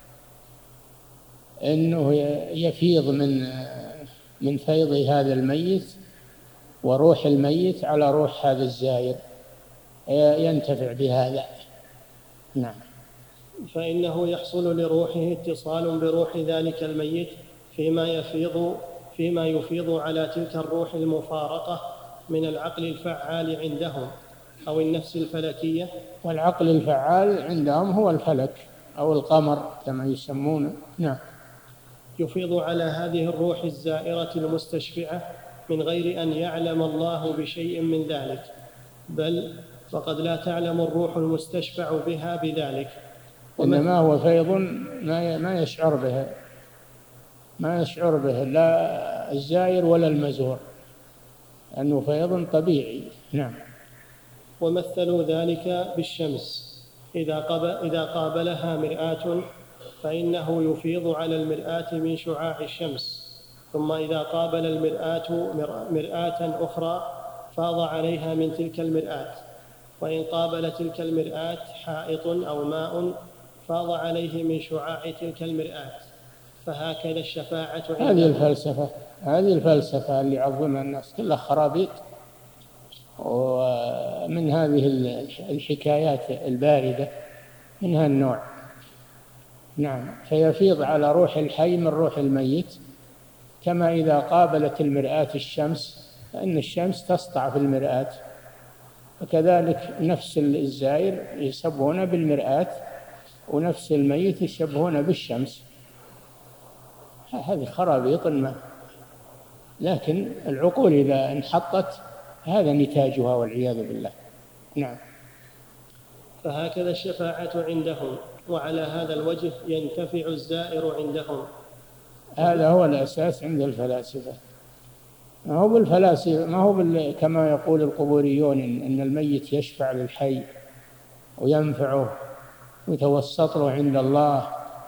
أنه يفيض من من فيض هذا الميت وروح الميت على روح هذا الزائر، ينتفع بهذا. نعم. فإنه يحصل لروحه اتصال بروح ذلك الميت فيما يفيض فيما يفيض على تلك الروح المفارقة من العقل الفعال عندهم أو النفس الفلكية. والعقل الفعال عندهم هو الفلك أو القمر كما يسمونه. نعم. يفيض على هذه الروح الزائرة المستشفعة من غير أن يعلم الله بشيء من ذلك، بل وقد لا تعلم الروح المستشفع بها بذلك، إنما هو فيض ما يشعر به ما يشعر به لا الزائر ولا المزور، أنه فيض طبيعي. نعم. ومثلوا ذلك بالشمس إذا إذا قابلها مرآة فإنه يفيض على المرآة من شعاع الشمس، ثم إذا قابل المرآة مرآة أخرى فاض عليها من تلك المرآة، وإن قابل تلك المرآة حائط أو ماء فاض عليه من شعاع تلك المرآة، فهكذا الشفاعة. هذه الفلسفة هذه الفلسفة اللي يعظمها الناس كلها خرابيط، ومن هذه الحكايات الباردة من هالنوع. نعم، فيفيض على روح الحي من روح الميت، كما إذا قابلت المرآة الشمس، فإن الشمس تسطع في المرآة، وكذلك نفس الزائر يشبهون بالمرآة، ونفس الميت يشبهون بالشمس. هذه خرابيط ما، لكن العقول إذا انحطت هذا نتاجها والعياذ بالله. نعم. فهكذا الشفاعة عندهم، وعلى هذا الوجه ينتفع الزائر عندهم. هذا هو الأساس عند الفلاسفة، ما هو بالفلاسفة ما هو بال... كما يقول القبوريون إن الميت يشفع للحي وينفعه ويتوسط له عند الله.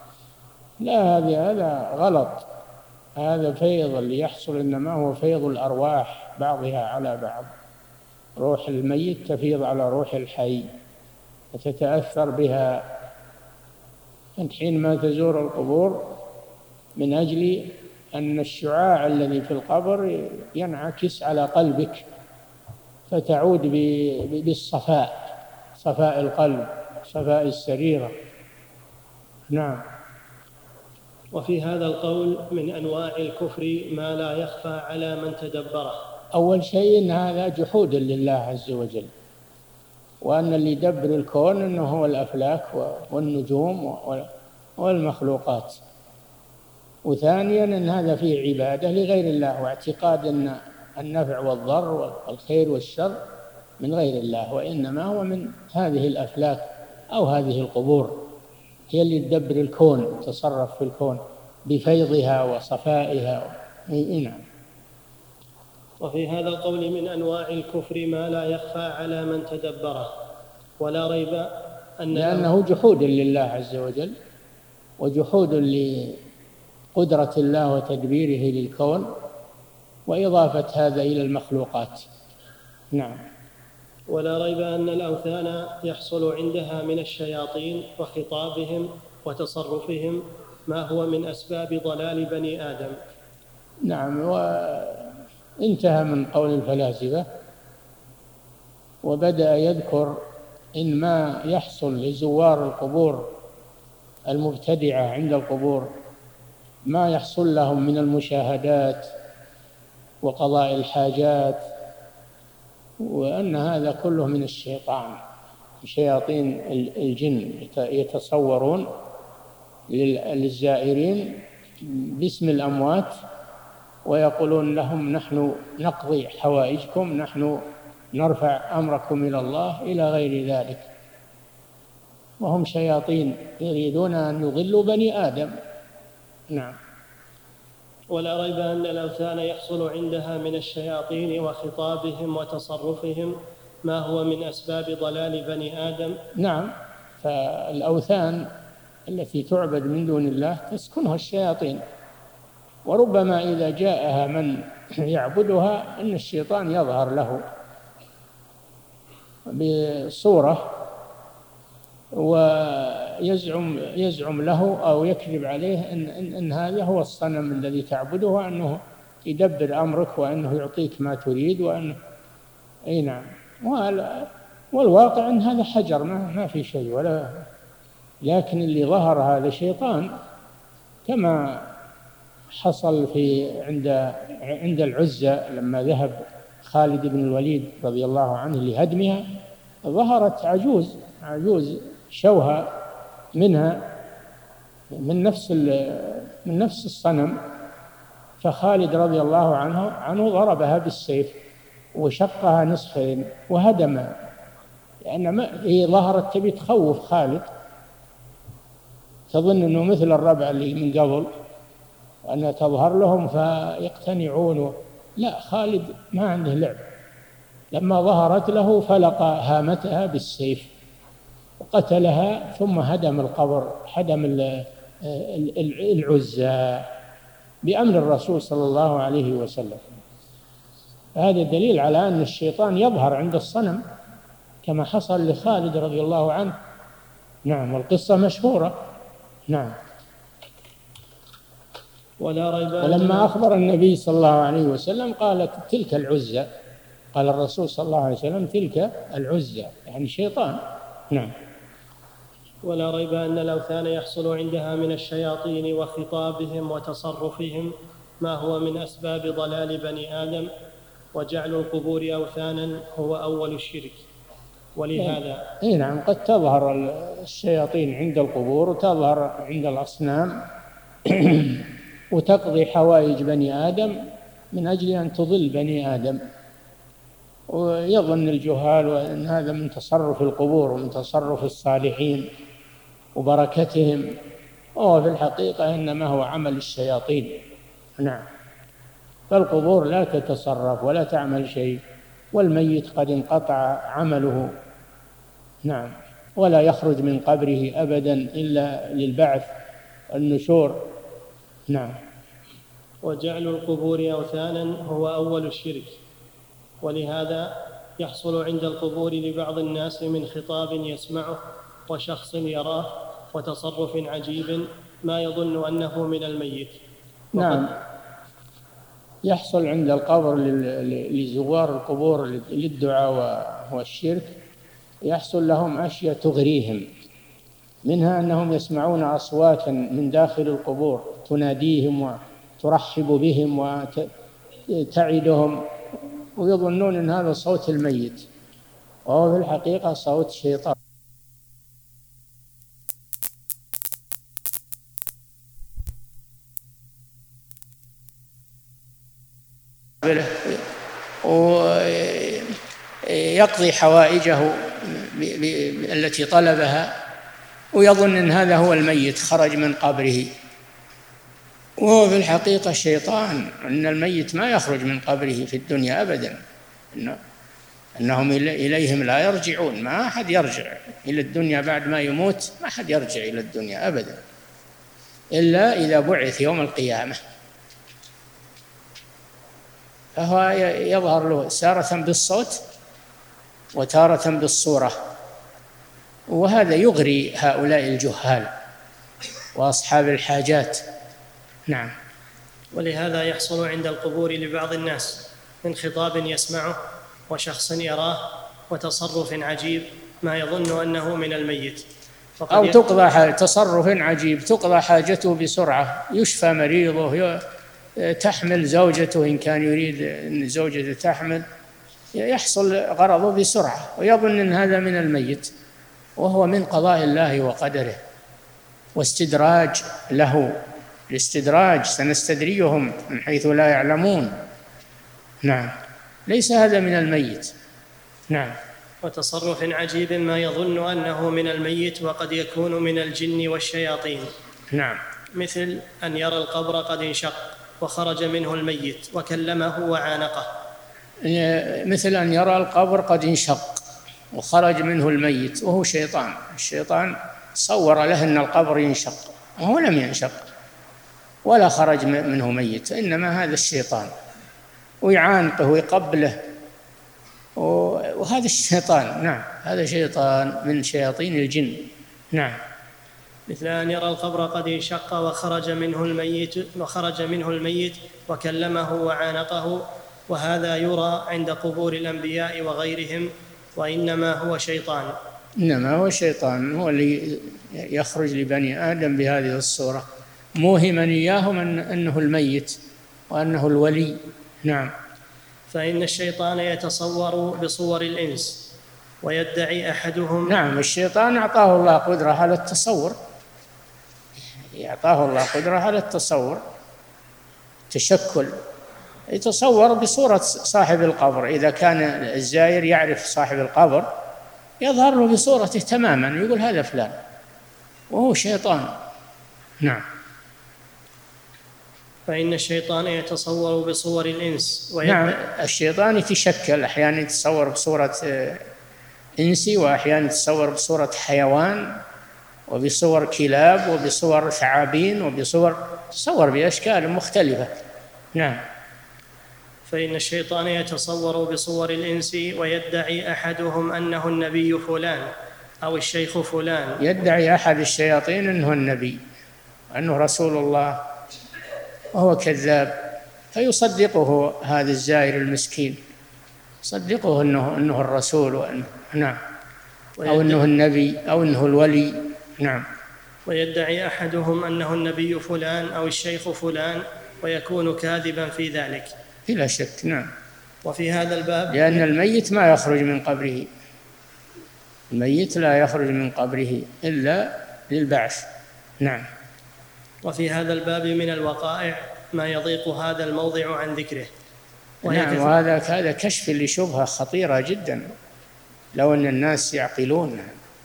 لا، هذا هذا غلط. هذا فيض اللي يحصل إنما هو فيض الأرواح بعضها على بعض. روح الميت تفيض على روح الحي وتتأثر بها. أنت حينما تزور القبور من أجل أن الشعاع الذي في القبر ينعكس على قلبك، فتعود بالصفاء، صفاء القلب، صفاء السريرة. نعم. وفي هذا القول من أنواع الكفر ما لا يخفى على من تدبره. أول شيء إن هذا جحود لله عز وجل، وأن اللي يدبر الكون أنه هو الأفلاك والنجوم والمخلوقات. وثانيا أن هذا فيه عبادة لغير الله، واعتقاد أن النفع والضر والخير والشر من غير الله، وإنما هو من هذه الأفلاك أو هذه القبور، هي اللي تدبر الكون، تصرف في الكون بفيضها وصفائها. نعم. وفي هذا القول من أنواع الكفر ما لا يخفى على من تدبره، ولا ريب أن لأنه جحود لله عز وجل، وجحود لقدرة الله وتدبيره للكون، وإضافة هذا إلى المخلوقات. نعم. ولا ريب أن الأوثان يحصل عندها من الشياطين وخطابهم وتصرفهم ما هو من أسباب ضلال بني آدم. نعم. وانتهى من قول الفلاسفة، وبدأ يذكر إن ما يحصل لزوار القبور المبتدعة عند القبور، ما يحصل لهم من المشاهدات وقضاء الحاجات، وأن هذا كله من الشيطان، شياطين الجن يتصورون للزائرين باسم الأموات، ويقولون لهم نحن نقضي حوائجكم، نحن نرفع أمركم إلى الله، إلى غير ذلك. وهم شياطين يريدون أن يضلوا بني آدم. نعم. ولا ريب أن الأوثان يحصل عندها من الشياطين وخطابهم وتصرفهم ما هو من أسباب ضلال بني آدم. نعم. فالأوثان التي تعبد من دون الله تسكنها الشياطين، وربما إذا جاءها من يعبدها أن الشيطان يظهر له بصورة ويزعم يزعم له أو يكذب عليه إن, إن, إن هذا هو الصنم الذي تعبده، وأنه يدبر أمرك، وأنه يعطيك ما تريد، وأنه أي نعم. والواقع أن هذا حجر، ما, ما في شيء ولا، لكن اللي ظهر هذا شيطان، كما حصل في عند عند العزة لما ذهب خالد بن الوليد رضي الله عنه لهدمها، ظهرت عجوز عجوز شوها منها من نفس من نفس الصنم، فخالد رضي الله عنه عنه ضربها بالسيف وشقها نصفين وهدمها، لأن ما هي ظهرت تبي تخوف خالد، تظن أنه مثل الربع اللي من قبل وأن تظهر لهم فيقتنعون. لا، خالد ما عنده لعب، لما ظهرت له فلق هامتها بالسيف وقتلها، ثم هدم القبر، هدم العزى بأمر الرسول صلى الله عليه وسلم. هذا دليل على أن الشيطان يظهر عند الصنم كما حصل لخالد رضي الله عنه. نعم، والقصة مشهورة. نعم. ولا ريب ولما أخبر النبي صلى الله عليه وسلم قالت تلك العزى، قال الرسول صلى الله عليه وسلم تلك العزى، يعني شيطان. نعم. ولا ريب أن الأوثان يحصل عندها من الشياطين وخطابهم وتصرفهم ما هو من أسباب ضلال بني آدم، وجعل القبور أوثانا هو أول الشرك. ولهذا إيه نعم، قد تظهر الشياطين عند القبور وتظهر عند الأصنام وتقضي حوائج بني آدم من أجل أن تضل بني آدم، ويظن الجهال أن هذا من تصرف القبور ومن تصرف الصالحين وبركتهم، وهو في الحقيقة إنما هو عمل الشياطين. نعم. فالقبور لا تتصرف ولا تعمل شيء، والميت قد انقطع عمله. نعم. ولا يخرج من قبره أبدا إلا للبعث النشور. نعم. وجعل القبور أوثانا هو أول الشرك. ولهذا يحصل عند القبور لبعض الناس من خطاب يسمعه وشخص يراه وتصرف عجيب ما يظن أنه من الميت. نعم، يحصل عند القبر لزوار القبور للدعاء والشرك، يحصل لهم أشياء تغريهم، منها أنهم يسمعون أصواتا من داخل القبور تناديهم وترحب بهم وتعدهم، ويظنون أن هذا صوت الميت، وهو في الحقيقة صوت شيطان. ويقضي حوائجه التي طلبها، ويظن أن هذا هو الميت خرج من قبره، وهو في الحقيقة شيطان. أن الميت ما يخرج من قبره في الدنيا أبدا، أنهم إليهم لا يرجعون. ما أحد يرجع إلى الدنيا بعد ما يموت، ما أحد يرجع إلى الدنيا أبدا إلا إذا بعث يوم القيامة، فهو يظهر له تارة بالصوت وتارة بالصورة، وهذا يغري هؤلاء الجهال وأصحاب الحاجات. نعم. ولهذا يحصل عند القبور لبعض الناس من خطاب يسمعه وشخص يراه وتصرف عجيب ما يظن أنه من الميت، أو تقضى تصرف عجيب تقضى حاجته بسرعة، يشفى مريضه، تحمل زوجته إن كان يريد أن زوجته تحمل، يحصل غرضه بسرعة، ويظن أن هذا من الميت، وهو من قضاء الله وقدره واستدراج له. الاستدراج سنستدرجهم من حيث لا يعلمون. نعم. ليس هذا من الميت. نعم. وتصرف عجيب ما يظن أنه من الميت وقد يكون من الجن والشياطين. نعم. مثل أن يرى القبر قد انشق وخرج منه الميت وكلمه وعانقه. مثل أن يرى القبر قد انشق وخرج منه الميت وهو شيطان. الشيطان صور له أن القبر ينشق وهو لم ينشق ولا خرج منه ميت، إنما هذا الشيطان، ويعانقه ويقبله، وهذا الشيطان. نعم. هذا شيطان من شياطين الجن. نعم. مثل أن يرى القبر قد انشق وخرج منه الميت وخرج منه الميت وكلمه وعانقه، وهذا يرى عند قبور الأنبياء وغيرهم، وإنما هو شيطان. إنما هو شيطان، هو اللي يخرج لبني آدم بهذه الصورة، موهما إياهم أنه الميت وأنه الولي. نعم. فإن الشيطان يتصور بصور الإنس ويدعي أحدهم. نعم. الشيطان أعطاه الله قدرة على التصور، أعطاه الله قدرة على التصور، تشكل، يتصور بصورة صاحب القبر. إذا كان الزائر يعرف صاحب القبر يظهر له بصورته تماما، يقول هذا فلان، وهو شيطان. نعم. فإن الشيطان يتصور بصور الإنس. نعم. الشيطان يتشكل، أحيانا يتصور بصورة إنسي، وأحيانا يتصور بصورة حيوان، وبصور كلاب، وبصور ثعابين، وبصور تصور بأشكال مختلفة. نعم. فإن الشيطان يتصور بصور الإنس ويدعي أحدهم أنه النبي فلان أو الشيخ فلان. يدعي أحد الشياطين أنه النبي، أنه رسول الله، وهو كذاب، فيصدقه هذا الزائر المسكين، يصدقه أنه, أنه الرسول وأنه نعم، أو أنه النبي أو أنه الولي. نعم. ويدعي أحدهم أنه النبي فلان أو الشيخ فلان ويكون كاذبا في ذلك بلا شك. نعم. وفي هذا الباب لأن الميت ما يخرج من قبره، الميت لا يخرج من قبره إلا للبعث. نعم. وفي هذا الباب من الوقائع ما يضيق هذا الموضع عن ذكره. نعم. وهذا هذا كشف لشبهة خطيرة جدا، لو أن الناس يعقلون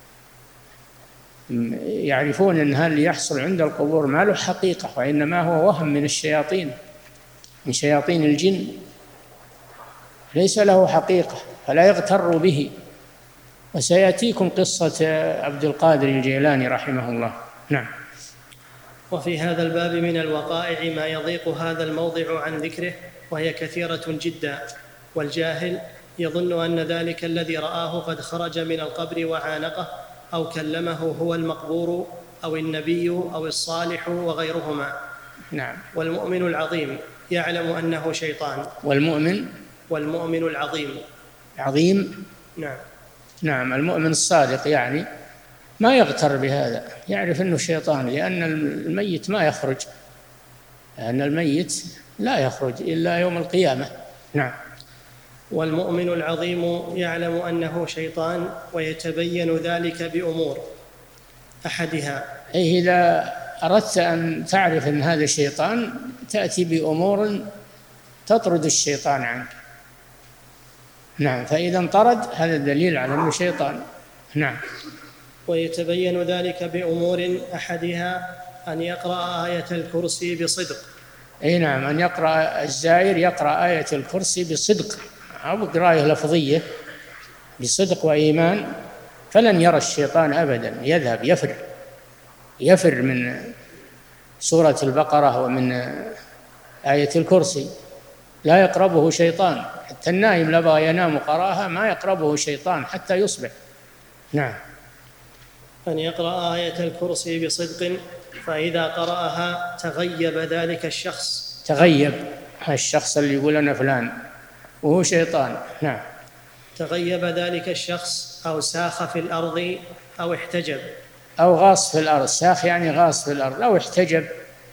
يعرفون أن هذا اللي يحصل عند القبور ما له حقيقة، وإنما هو وهم من الشياطين، من شياطين الجن، ليس له حقيقة، فلا يغتروا به. وسيأتيكم قصة عبد القادر الجيلاني رحمه الله. نعم. وفي هذا الباب من الوقائع ما يضيق هذا الموضع عن ذكره، وهي كثيرة جدا، والجاهل يظن أن ذلك الذي رآه قد خرج من القبر وعانقه أو كلمه هو المقبور أو النبي أو الصالح وغيرهما. نعم. والمؤمن العظيم يعلم أنه شيطان. والمؤمن والمؤمن العظيم عظيم. نعم. نعم. المؤمن الصادق يعني ما يغتر بهذا، يعرف أنه شيطان، لأن الميت ما يخرج، لأن الميت لا يخرج إلا يوم القيامة. نعم. والمؤمن العظيم يعلم أنه شيطان ويتبين ذلك بأمور، أحدها أي إذا أردت أن تعرف أن هذا شيطان تأتي بأمور تطرد الشيطان عنك. نعم. فإذا انطرد هذا دليل على أنه شيطان. نعم. ويتبين ذلك بأمور، أحدها أن يقرأ آية الكرسي بصدق. أي نعم. أن يقرأ الزائر يقرأ آية الكرسي بصدق، أو قراءة لفظية بصدق وإيمان، فلن يرى الشيطان أبدا، يذهب يفر يفر من سورة البقرة ومن آية الكرسي، لا يقربه شيطان. حتى النائم لبغى ينام قراها ما يقربه شيطان حتى يصبح. نعم. أن يقرأ آية الكرسي بصدق، فإذا قرأها تغيب ذلك الشخص. تغيب الشخص اللي يقول أنا فلان وهو شيطان. نعم. تغيب ذلك الشخص أو ساخ في الأرض أو احتجب. أو غاص في الأرض، ساخ يعني غاص في الأرض، أو احتجب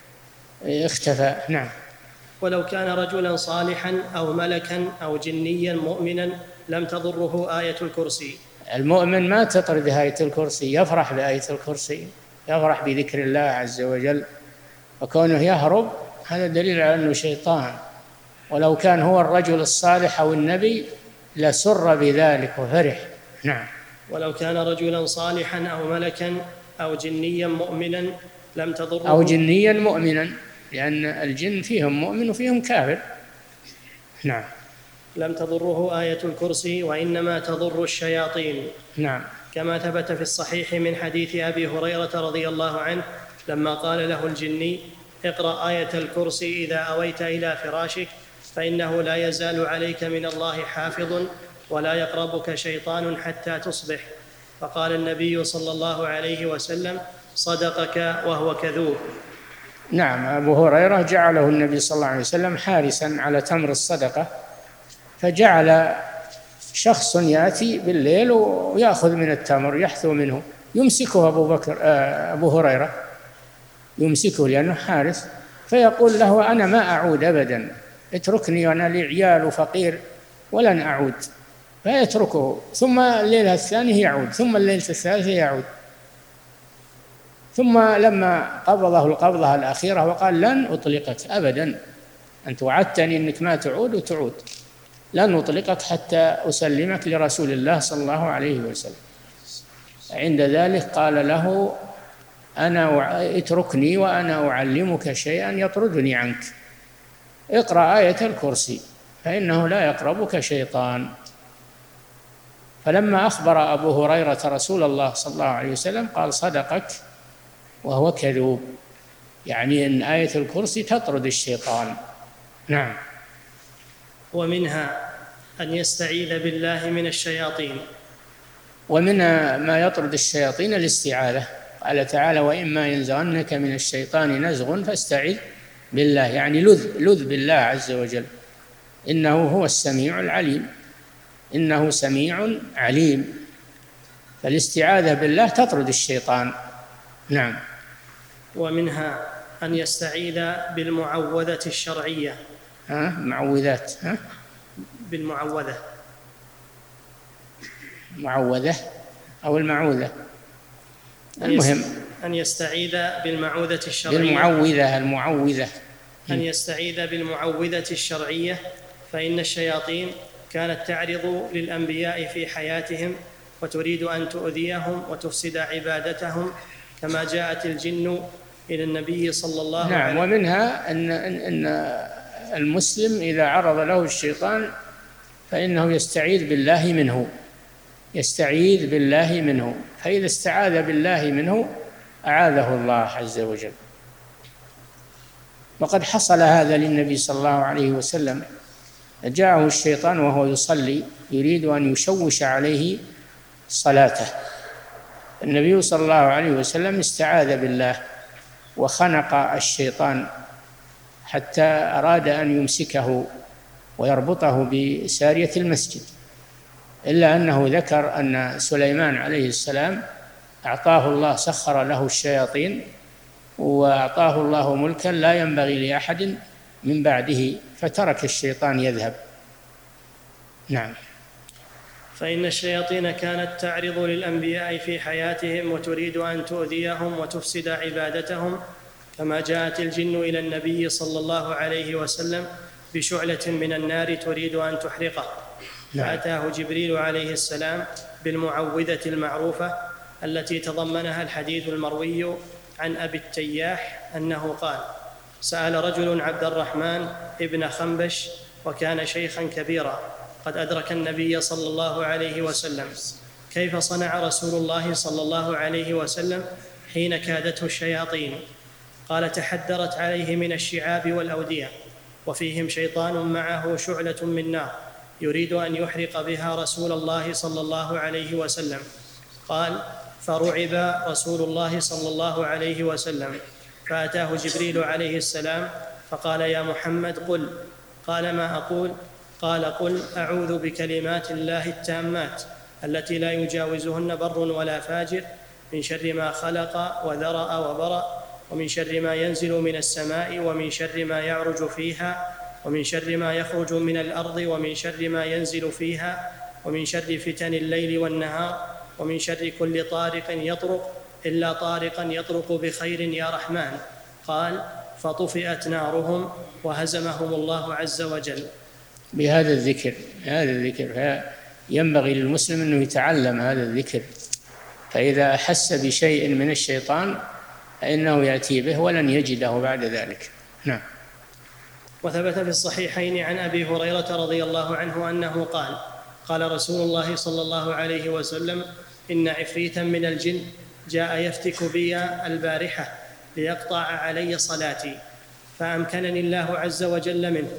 اختفى. نعم. ولو كان رجلا صالحا أو ملكا أو جنيا مؤمنا لم تضره آية الكرسي. المؤمن ما تطرد آية الكرسي، يفرح بآية الكرسي، يفرح بذكر الله عز وجل، وكونه يهرب هذا دليل على أنه شيطان. ولو كان هو الرجل الصالح أو النبي لسر بذلك وفرح. نعم. ولو كان رجلا صالحا أو ملكا أو جنيا مؤمنا لم تضره. أو جنيا مؤمنا، لأن الجن فيهم مؤمن وفيهم كافر. نعم. لم تضره آية الكرسي، وإنما تضر الشياطين. نعم. كما ثبت في الصحيح من حديث أبي هريرة رضي الله عنه لما قال له الجني اقرأ آية الكرسي إذا أويت إلى فراشك، فإنه لا يزال عليك من الله حافظ ولا يقربك شيطان حتى تصبح. فقال النبي صلى الله عليه وسلم صدقك وهو كذوب. نعم. أبو هريرة جعله النبي صلى الله عليه وسلم حارسا على تمر الصدقة، فجعل شخص يأتي بالليل ويأخذ من التمر يحثو منه، يمسكه أبو بكر أبو هريرة يمسكه لأنه حارس، فيقول له أنا ما أعود أبدا، اتركني وأنا لي عيال وفقير ولن أعود، فيتركه. ثم الليلة الثانية يعود، ثم الليلة الثالثة يعود، ثم لما قبضه القبضة الأخيرة وقال لن أطلقك أبدا، أنت وعدتني أنك ما تعود وتعود، لن أطلقك حتى أسلمك لرسول الله صلى الله عليه وسلم. عند ذلك قال له أنا اتركني وأنا أعلمك شيئا يطردني عنك، اقرأ آية الكرسي فإنه لا يقربك شيطان. فلما أخبر أبو هريرة رسول الله صلى الله عليه وسلم قال صدقك وهو كذوب، يعني أن آية الكرسي تطرد الشيطان. نعم. ومنها أن يستعيذ بالله من الشياطين. ومنها ما يطرد الشياطين الاستعاذة. قال تعالى: وإما ينزغنك من الشيطان نزغ فاستعذ بالله، يعني لذ لذ بالله عز وجل، إنه هو السميع العليم، إنه سميع عليم. فالاستعاذة بالله تطرد الشيطان. نعم. ومنها أن يستعيذ بالمعوذة الشرعية. ها معوذات ها بالمعوذة معوذة أو المعوذة، المهم أن يستعيذ بالمعوذة الشرعية بالمعوذة المعوذة أن يستعيذ بالمعوذة الشرعية، فإن الشياطين كانت تعرض للأنبياء في حياتهم وتريد أن تؤذيهم وتفسد عبادتهم، كما جاءت الجن إلى النبي صلى الله عليه وسلم. نعم. ومنها أن أن المسلم إذا عرض له الشيطان فإنه يستعيذ بالله منه، يستعيذ بالله منه، فإذا استعاذ بالله منه أعاذه الله عز وجل. وقد حصل هذا للنبي صلى الله عليه وسلم، جاءه الشيطان وهو يصلي يريد أن يشوش عليه صلاته، النبي صلى الله عليه وسلم استعاذ بالله وخنق الشيطان حتى أراد أن يمسكه ويربطه بسارية المسجد، إلا أنه ذكر أن سليمان عليه السلام أعطاه الله، سخر له الشياطين وأعطاه الله ملكا لا ينبغي لأحد من بعده، فترك الشيطان يذهب. نعم. فإن الشياطين كانت تعرض للأنبياء في حياتهم وتريد أن تؤذيهم وتفسد عبادتهم، كما جاءت الجن إلى النبي صلى الله عليه وسلم بشعلة من النار تريد أن تحرقه، فأتاه جبريل عليه السلام بالمعوذة المعروفة التي تضمنها الحديث المروي عن أبي التياح أنه قال: سأل رجل عبد الرحمن ابن خنبش وكان شيخا كبيرا قد أدرك النبي صلى الله عليه وسلم: كيف صنع رسول الله صلى الله عليه وسلم حين كادته الشياطين؟ قال: تحدرت عليه من الشعاب والأودية، وفيهم شيطان معه شعلة من نار يريد أن يحرق بها رسول الله صلى الله عليه وسلم. قال: فرعب رسول الله صلى الله عليه وسلم، فأتاه جبريل عليه السلام فقال: يا محمد قل. قال: ما أقول؟ قال: قل: أعوذ بكلمات الله التامات التي لا يجاوزهن بر ولا فاجر، من شر ما خلق وذرأ وبرأ، ومن شر ما ينزل من السماء، ومن شر ما يعرج فيها، ومن شر ما يخرج من الأرض، ومن شر ما ينزل فيها، ومن شر فتن الليل والنهار، ومن شر كل طارق يطرق إلا طارقا يطرق بخير يا رحمن. قال: فطفئت نارهم وهزمهم الله عز وجل. بهذا الذكر هذا الذكر ينبغي للمسلم أنه يتعلم هذا الذكر، فإذا أحس بشيء من الشيطان فإنه يأتي به ولن يجده بعد ذلك. نعم. وثبت في الصحيحين عن أبي هريرة رضي الله عنه أنه قال: قال رسول الله صلى الله عليه وسلم: إن عفريتا من الجن جاء يفتك بي البارحة ليقطع علي صلاتي، فأمكنني الله عز وجل منه،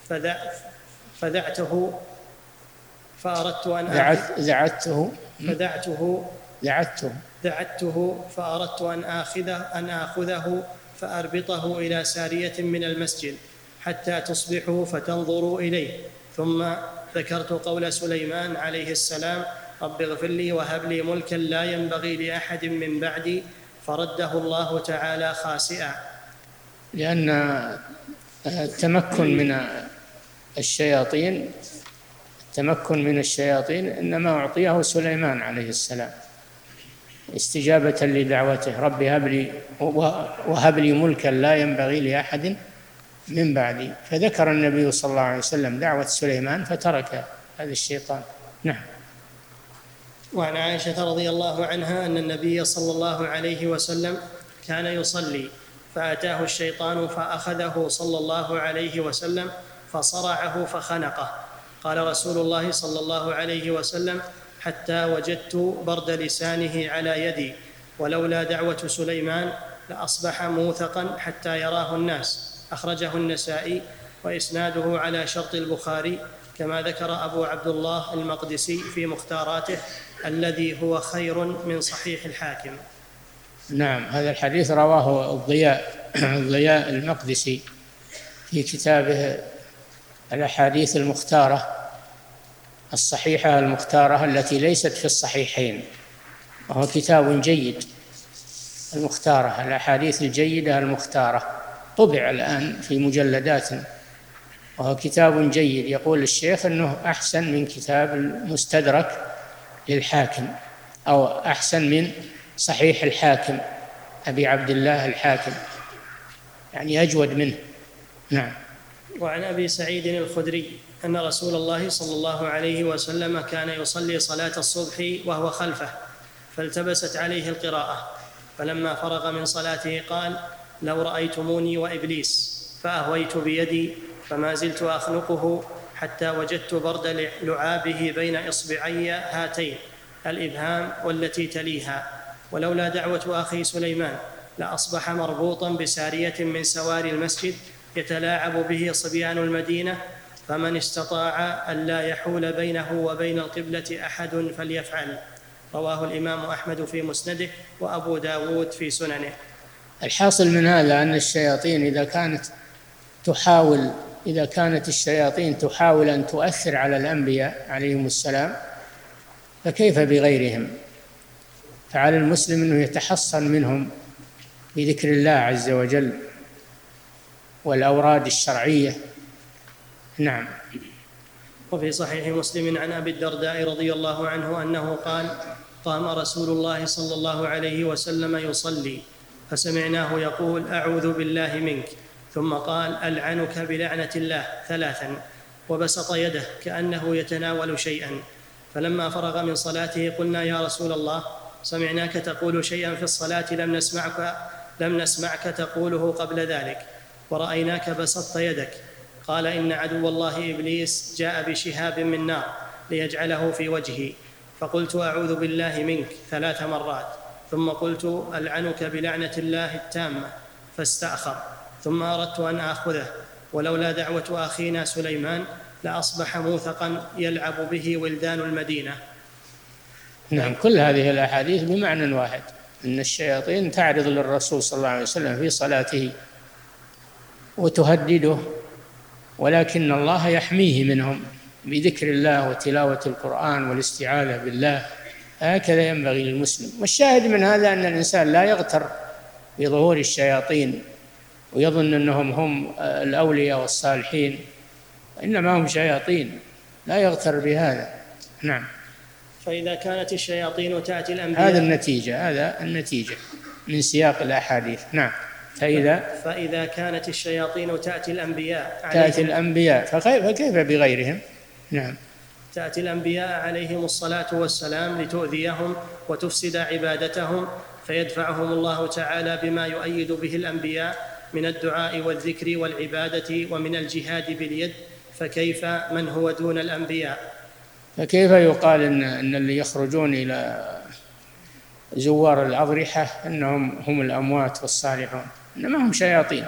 فدعته فأردت أن دعته فدعته دعته دعته فأردت أن آخذه أن آخذه فأربطه إلى سارية من المسجد حتى تصبحوا فتنظروا إليه، ثم ذكرت قول سليمان عليه السلام: رب اغفر لي وهب لي ملكا لا ينبغي لأحد من بعدي، فرده الله تعالى خاسئا. لأن التمكن من الشياطين التمكن من الشياطين إنما أعطيه سليمان عليه السلام استجابة لدعوته: رب هب لي وهب لي ملكا لا ينبغي لأحد من بعدي، فذكر النبي صلى الله عليه وسلم دعوة سليمان فترك هذا الشيطان. نعم. وعن عائشة رضي الله عنها أن النبي صلى الله عليه وسلم كان يصلي فأتاه الشيطان فأخذه صلى الله عليه وسلم فصرعه فخنقه. قال رسول الله صلى الله عليه وسلم: حتى وجدت برد لسانه على يدي، ولولا دعوة سليمان لأصبح موثقا حتى يراه الناس. أخرجه النسائي وإسناده على شرط البخاري، كما ذكر أبو عبد الله المقدسي في مختاراته الذي هو خير من صحيح الحاكم. نعم، هذا الحديث رواه الضياء الضياء المقدسي في كتابه الأحاديث المختارة الصحيحة المختارة التي ليست في الصحيحين، وهو كتاب جيد. المختارة، الأحاديث الجيدة المختارة، طبع الآن في مجلدات، وهو كتاب جيد. يقول الشيخ أنه أحسن من كتاب المستدرك للحاكم، أو أحسن من صحيح الحاكم أبي عبد الله الحاكم، يعني أجود منه. نعم. وعن أبي سعيد الخدري أن رسول الله صلى الله عليه وسلم كان يصلي صلاة الصبح وهو خلفه، فالتبست عليه القراءة، فلما فرغ من صلاته قال: لو رأيتموني وإبليس، فأهويت بيدي فما زلت أخنقه حتى وجدت برد لعابه بين إصبعي هاتين الإبهام والتي تليها، ولولا دعوة أخي سليمان لأصبح مربوطا بسارية من سواري المسجد يتلاعب به صبيان المدينة، فمن استطاع أن لا يحول بينه وبين القبلة أحد فليفعل. رواه الإمام أحمد في مسنده وأبو داود في سننه. الحاصل من هذا أن الشياطين إذا كانت تحاول إذا كانت الشياطين تحاول أن تؤثر على الأنبياء عليهم السلام، فكيف بغيرهم؟ فعلى المسلم أنه يتحصن منهم بذكر الله عز وجل والأوراد الشرعية. نعم. وفي صحيح مسلم عن أبي الدرداء رضي الله عنه أنه قال: قام رسول الله صلى الله عليه وسلم يصلي، فسمعناه يقول: أعوذ بالله منك، ثم قال: ألعنك بلعنة الله ثلاثا، وبسط يده كأنه يتناول شيئا. فلما فرغ من صلاته قلنا: يا رسول الله، سمعناك تقول شيئا في الصلاة لم نسمعك, لم نسمعك تقوله قبل ذلك، ورأيناك بسطت يدك. قال: إن عدو الله إبليس جاء بشهاب من نار ليجعله في وجهي، فقلت: أعوذ بالله منك ثلاث مرات، ثم قلت: ألعنك بلعنة الله التامة، فاستأخر، ثم أردت أن آخذه، ولولا دعوة أخينا سليمان لأصبح موثقا يلعب به ولدان المدينة. نعم، كل هذه الأحاديث بمعنى واحد، أن الشياطين تعرض للرسول صلى الله عليه وسلم في صلاته وتهدده، ولكن الله يحميه منهم بذكر الله وتلاوة القرآن والاستعاذة بالله. هكذا ينبغي للمسلم. والشاهد من هذا أن الإنسان لا يغتر بظهور الشياطين ويظن أنهم هم الأولياء والصالحين، إنما هم شياطين، لا يغتر بهذا. نعم. فإذا كانت الشياطين تأتي الأنبياء، هذا النتيجة هذا النتيجة من سياق الأحاديث. نعم. فإذا فإذا كانت الشياطين تأتي الأنبياء تأتي الأنبياء فكيف فكيف بغيرهم؟ نعم. تأتي الأنبياء عليهم الصلاة والسلام لتؤذيهم وتفسد عبادتهم، فيدفعهم الله تعالى بما يؤيد به الأنبياء من الدعاء والذكر والعبادة ومن الجهاد باليد، فكيف من هو دون الأنبياء؟ فكيف يقال إن, إن اللي يخرجون إلى زوار الأضرحة أنهم هم الأموات والصالحون؟ إنما هم شياطين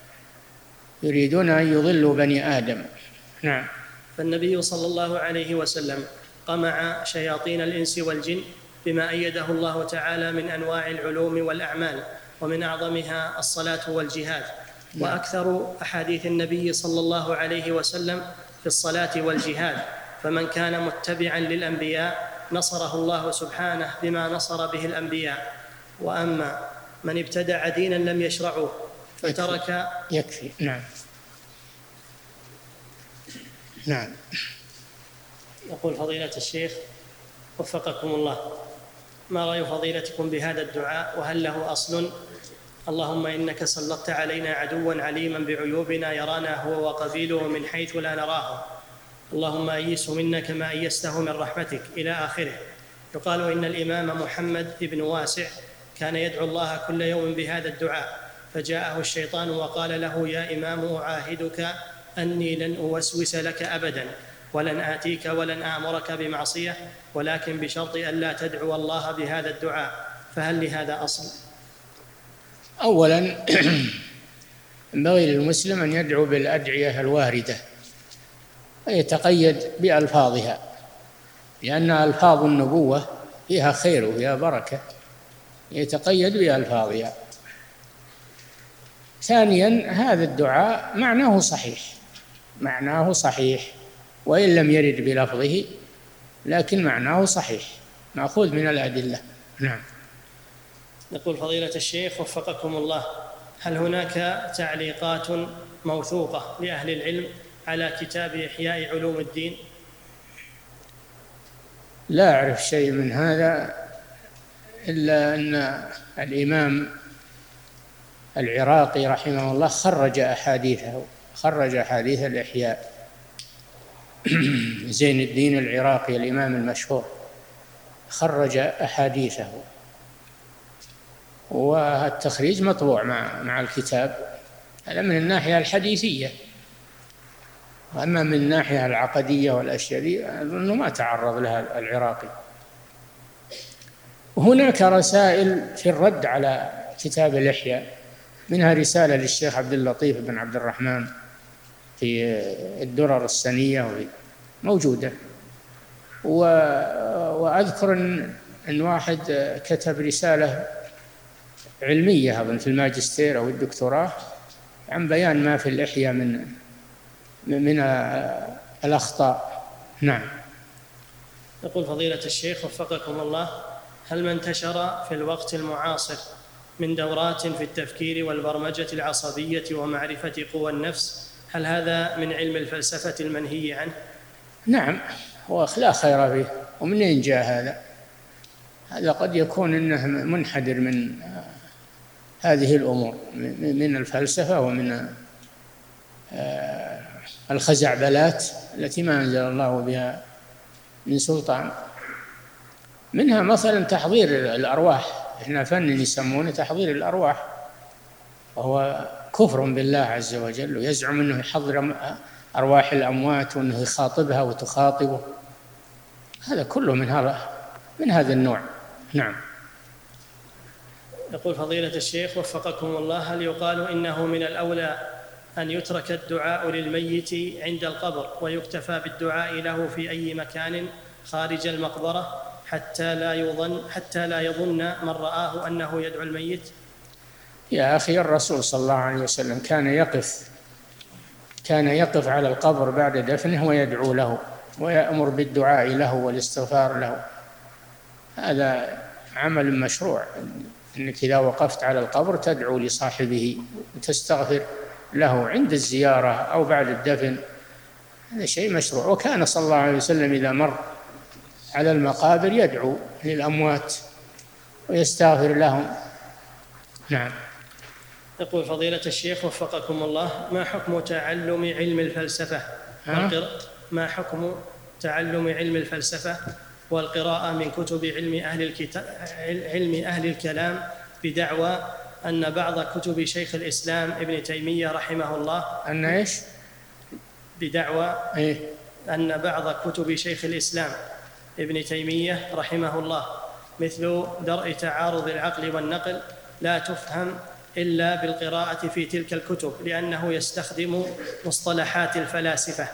يريدون أن يضلوا بني آدم. نعم. فالنبي صلى الله عليه وسلم قمع شياطين الإنس والجن بما أيده الله تعالى من أنواع العلوم والأعمال، ومن أعظمها الصلاة والجهاد. وأكثر أحاديث النبي صلى الله عليه وسلم في الصلاة والجهاد، فمن كان متبعا للأنبياء نصره الله سبحانه بما نصر به الأنبياء، وأما من ابتدع دينا لم يشرعه فترك يكفي. نعم. نعم. يقول فضيلة الشيخ وفقكم الله: ما رأي فضيلتكم بهذا الدعاء، وهل له أصل؟ اللهم إنك سلطت علينا عدوا عليما بعيوبنا يرانا هو وقبيله من حيث لا نراه، اللهم أيسه منا كما أيسته من رحمتك، إلى آخره. يقال إن الإمام محمد بن واسع كان يدعو الله كل يوم بهذا الدعاء، فجاءه الشيطان وقال له: يا إمام، أعاهدك أني لن أوسوس لك أبدا، ولن آتيك ولن آمرك بمعصية، ولكن بشرط أن لا تدعو الله بهذا الدعاء، فهل لهذا أصل؟ أولا ينبغي للمسلم أن يدعو بالأدعية الواردة ويتقيد بألفاظها، لأن ألفاظ النبوة فيها خير وفيها بركة، يتقيد بألفاظها. ثانيا هذا الدعاء معناه صحيح، معناه صحيح وإن لم يرد بلفظه، لكن معناه صحيح مأخوذ من الأدلة. نعم. يقول فضيلة الشيخ وفقكم الله، هل هناك تعليقات موثوقة لأهل العلم على كتاب إحياء علوم الدين؟ لا أعرف شيء من هذا، إلا أن الإمام العراقي رحمه الله خرج أحاديثه، خرج أحاديث الإحياء. زين الدين العراقي الإمام المشهور خرج أحاديثه، والتخريج مطبوع مع مع الكتاب. هذا من الناحية الحديثية، وأما من الناحية العقدية والأشياء دي أنه ما تعرض لها العراقي. وهناك رسائل في الرد على كتاب الإحياء، منها رسالة للشيخ عبد اللطيف بن عبد الرحمن في الدرر السنية موجودة. وأذكر أن, أن واحد كتب رسالة علمية أظن في الماجستير أو الدكتوراه عن بيان ما في الإحياء من من الأخطاء. نعم. يقول فضيلة الشيخ وفقكم الله، هل ما انتشر في الوقت المعاصر من دورات في التفكير والبرمجة العصبية ومعرفة قوى النفس، هل هذا من علم الفلسفة المنهي عنه؟ نعم، ولا خير فيه. ومنين جاء هذا؟ هذا قد يكون إنه منحدر من هذه الأمور، من الفلسفة ومن الخزعبلات التي ما أنزل الله بها من سلطان. منها مثلا تحضير الأرواح، إحنا فن يسمونه تحضير الأرواح، وهو كفر بالله عز وجل، ويزعم أنه يحضر أرواح الأموات وأنه يخاطبها وتخاطبه. هذا كله من هذا من هذا النوع. نعم. يقول فضيلة الشيخ وفقكم الله، هل يقال إنه من الأولى أن يترك الدعاء للميت عند القبر ويكتفى بالدعاء له في أي مكان خارج المقبرة حتى لا يظن حتى لا يظن من رآه أنه يدعو الميت؟ يا أخي، الرسول صلى الله عليه وسلم كان يقف كان يقف على القبر بعد دفنه ويدعو له ويأمر بالدعاء له والاستغفار له. هذا عمل مشروع، أنك إذا وقفت على القبر تدعو لصاحبه وتستغفر له عند الزيارة أو بعد الدفن. هذا شيء مشروع. وكان صلى الله عليه وسلم إذا مر على المقابر يدعو للأموات ويستغفر لهم. نعم. يقول فضيلة الشيخ وفقكم الله، ما حكم تعلم علم الفلسفة والقراءة ما حكم تعلم علم الفلسفة والقراءة من كتب علم أهل الكتاب علم أهل الكلام بدعوى أن بعض كتب شيخ الإسلام ابن تيمية رحمه الله أن إيش؟ بدعوى إيه؟ أن بعض كتب شيخ الإسلام ابن تيمية رحمه الله مثل درء تعارض العقل والنقل لا تفهم إلا بالقراءة في تلك الكتب لأنه يستخدم مصطلحات الفلاسفة.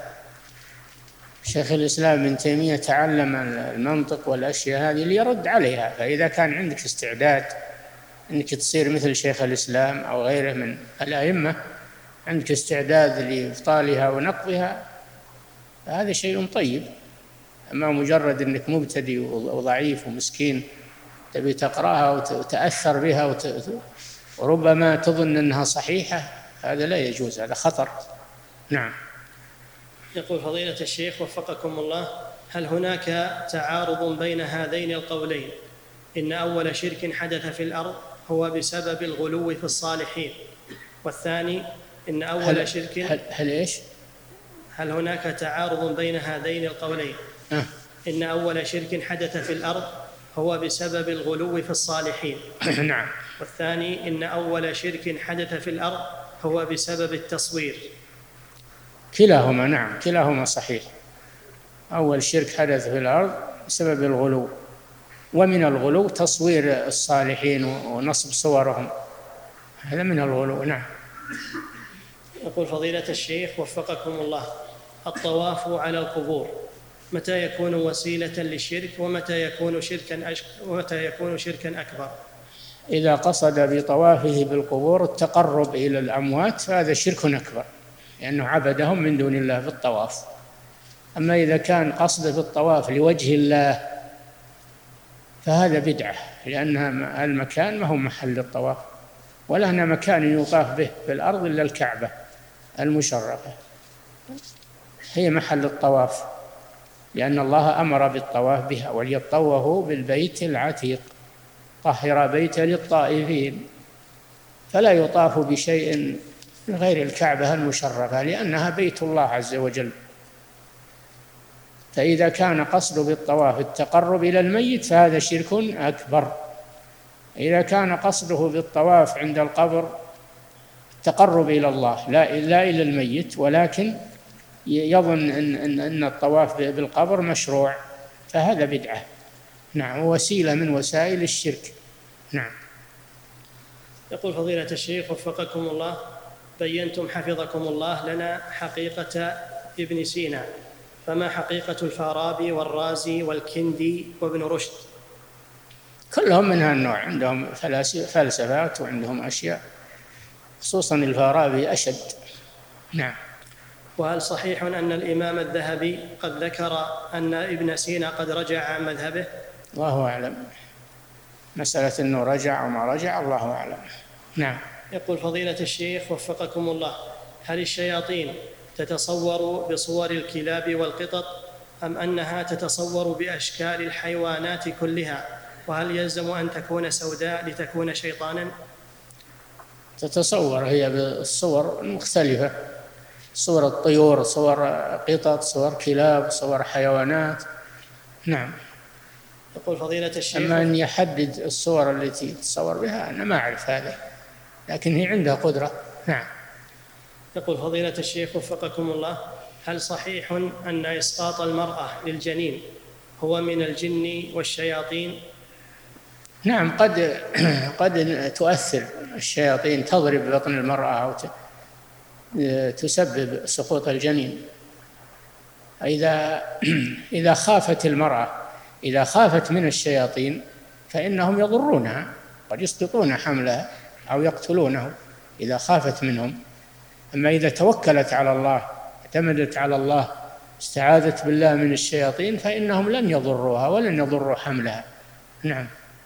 شيخ الإسلام ابن تيمية تعلم المنطق والأشياء هذه ليرد عليها، فإذا كان عندك استعداد أنك تصير مثل شيخ الإسلام أو غيره من الأئمة، عندك استعداد لإبطالها ونقضها، هذا شيء طيب. أما مجرد أنك مبتدئ وضعيف ومسكين تبي تقرأها وتأثر بها وربما تظن أنها صحيحة، هذا لا يجوز، هذا خطر. نعم. يقول فضيلة الشيخ وفقكم الله، هل هناك تعارض بين هذين القولين، إن أول شرك حدث في الأرض هو بسبب الغلو في الصالحين، والثاني إن أول هل شرك هل, هل إيش؟ هل هناك تعارض بين هذين القولين أه. إن أول شرك حدث في الأرض هو بسبب الغلو في الصالحين نعم. والثاني إن أول شرك حدث في الأرض هو بسبب التصوير. كلاهما نعم، كلاهما صحيح. أول شرك حدث في الأرض بسبب الغلو، ومن الغلو تصوير الصالحين ونصب صورهم، هذا من الغلو. نعم. يقول فضيلة الشيخ وفقكم الله، الطواف على القبور متى يكون وسيلة للشرك ومتى يكون شركا أش... ومتى يكون شركا أكبر؟ إذا قصد بطوافه بالقبور التقرب إلى الأموات فهذا شرك أكبر، لأنه عبدهم من دون الله في الطواف. أما إذا كان قصده في الطواف لوجه الله فهذا بدعة، لأن المكان ما هو محل الطواف، ولا هنا مكان يطاف به في الأرض إلا الكعبة المشرفة هي محل الطواف، لأن الله أمر بالطواف بها، وليطوفوا بالبيت العتيق طهر بيت للطائفين، فلا يطاف بشيء من غير الكعبة المشرفة لأنها بيت الله عز وجل. فإذا كان قصد بالطواف التقرب إلى الميت فهذا شرك أكبر. إذا كان قصده بالطواف عند القبر التقرب إلى الله لا إلى الميت، ولكن يظن أن, أن, أن الطواف بالقبر مشروع فهذا بدعة، نعم، وسيلة من وسائل الشرك. نعم. يقول فضيلة الشيخ وفقكم الله، بينتم حفظكم الله لنا حقيقة ابن سينا، فما حقيقة الفارابي والرازي والكندي وابن رشد؟ كلهم من هالنوع، عندهم فلسفات وعندهم أشياء، خصوصا الفارابي أشد. نعم. وهل صحيح أن الإمام الذهبي قد ذكر أن ابن سينا قد رجع عن مذهبه؟ الله أعلم، مسألة أنه رجع وما رجع الله أعلم. نعم. يقول فضيلة الشيخ وفقكم الله، هل الشياطين تتصور بصور الكلاب والقطط أم أنها تتصور بأشكال الحيوانات كلها؟ وهل يلزم أن تكون سوداء لتكون شيطانا؟ تتصور هي بالصور المختلفة، صور الطيور، صور قطط، صور كلاب، صور حيوانات. نعم. يقول فضيلة الشيخ، أما أن يحدد الصور التي تتصور بها أنا ما أعرف هذا، لكن هي عندها قدرة. نعم. يقول فضيلة الشيخ وفقكم الله، هل صحيح أن إسقاط المرأة للجنين هو من الجن والشياطين؟ نعم، قد قد تؤثر الشياطين، تضرب بطن المرأة أو تسبب سقوط الجنين. إذا إذا خافت المرأة إذا خافت من الشياطين فإنهم يضرونها، قد يسقطون حملها أو يقتلونه إذا خافت منهم. أما إذا توكلت على الله، اعتمدت على الله، استعاذت بالله من الشياطين، فإنهم لن يضروها ولن يضروا حملها. نعم.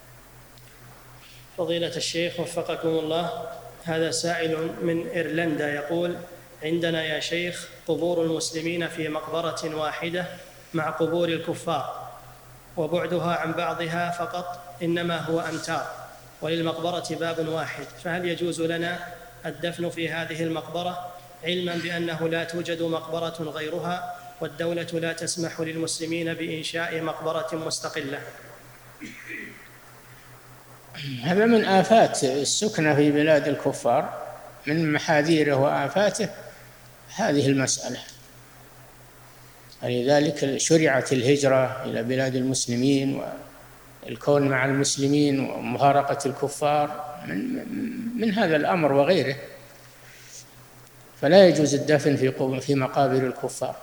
فضيلة الشيخ وفقكم الله، هذا سائل من إيرلندا يقول: عندنا يا شيخ قبور المسلمين في مقبرة واحدة مع قبور الكفار، وبعدها عن بعضها فقط إنما هو أمتار، وللمقبرة باب واحد، فهل يجوز لنا الدفن في هذه المقبرة، علما بأنه لا توجد مقبرة غيرها والدولة لا تسمح للمسلمين بإنشاء مقبرة مستقلة؟ هذا من آفات السكنة في بلاد الكفار، من محاذيره وآفاته هذه المسألة. ولذلك شرعت الهجرة إلى بلاد المسلمين والكون مع المسلمين ومفارقة الكفار من, من هذا الأمر وغيره، فلا يجوز الدفن في في مقابر الكفار.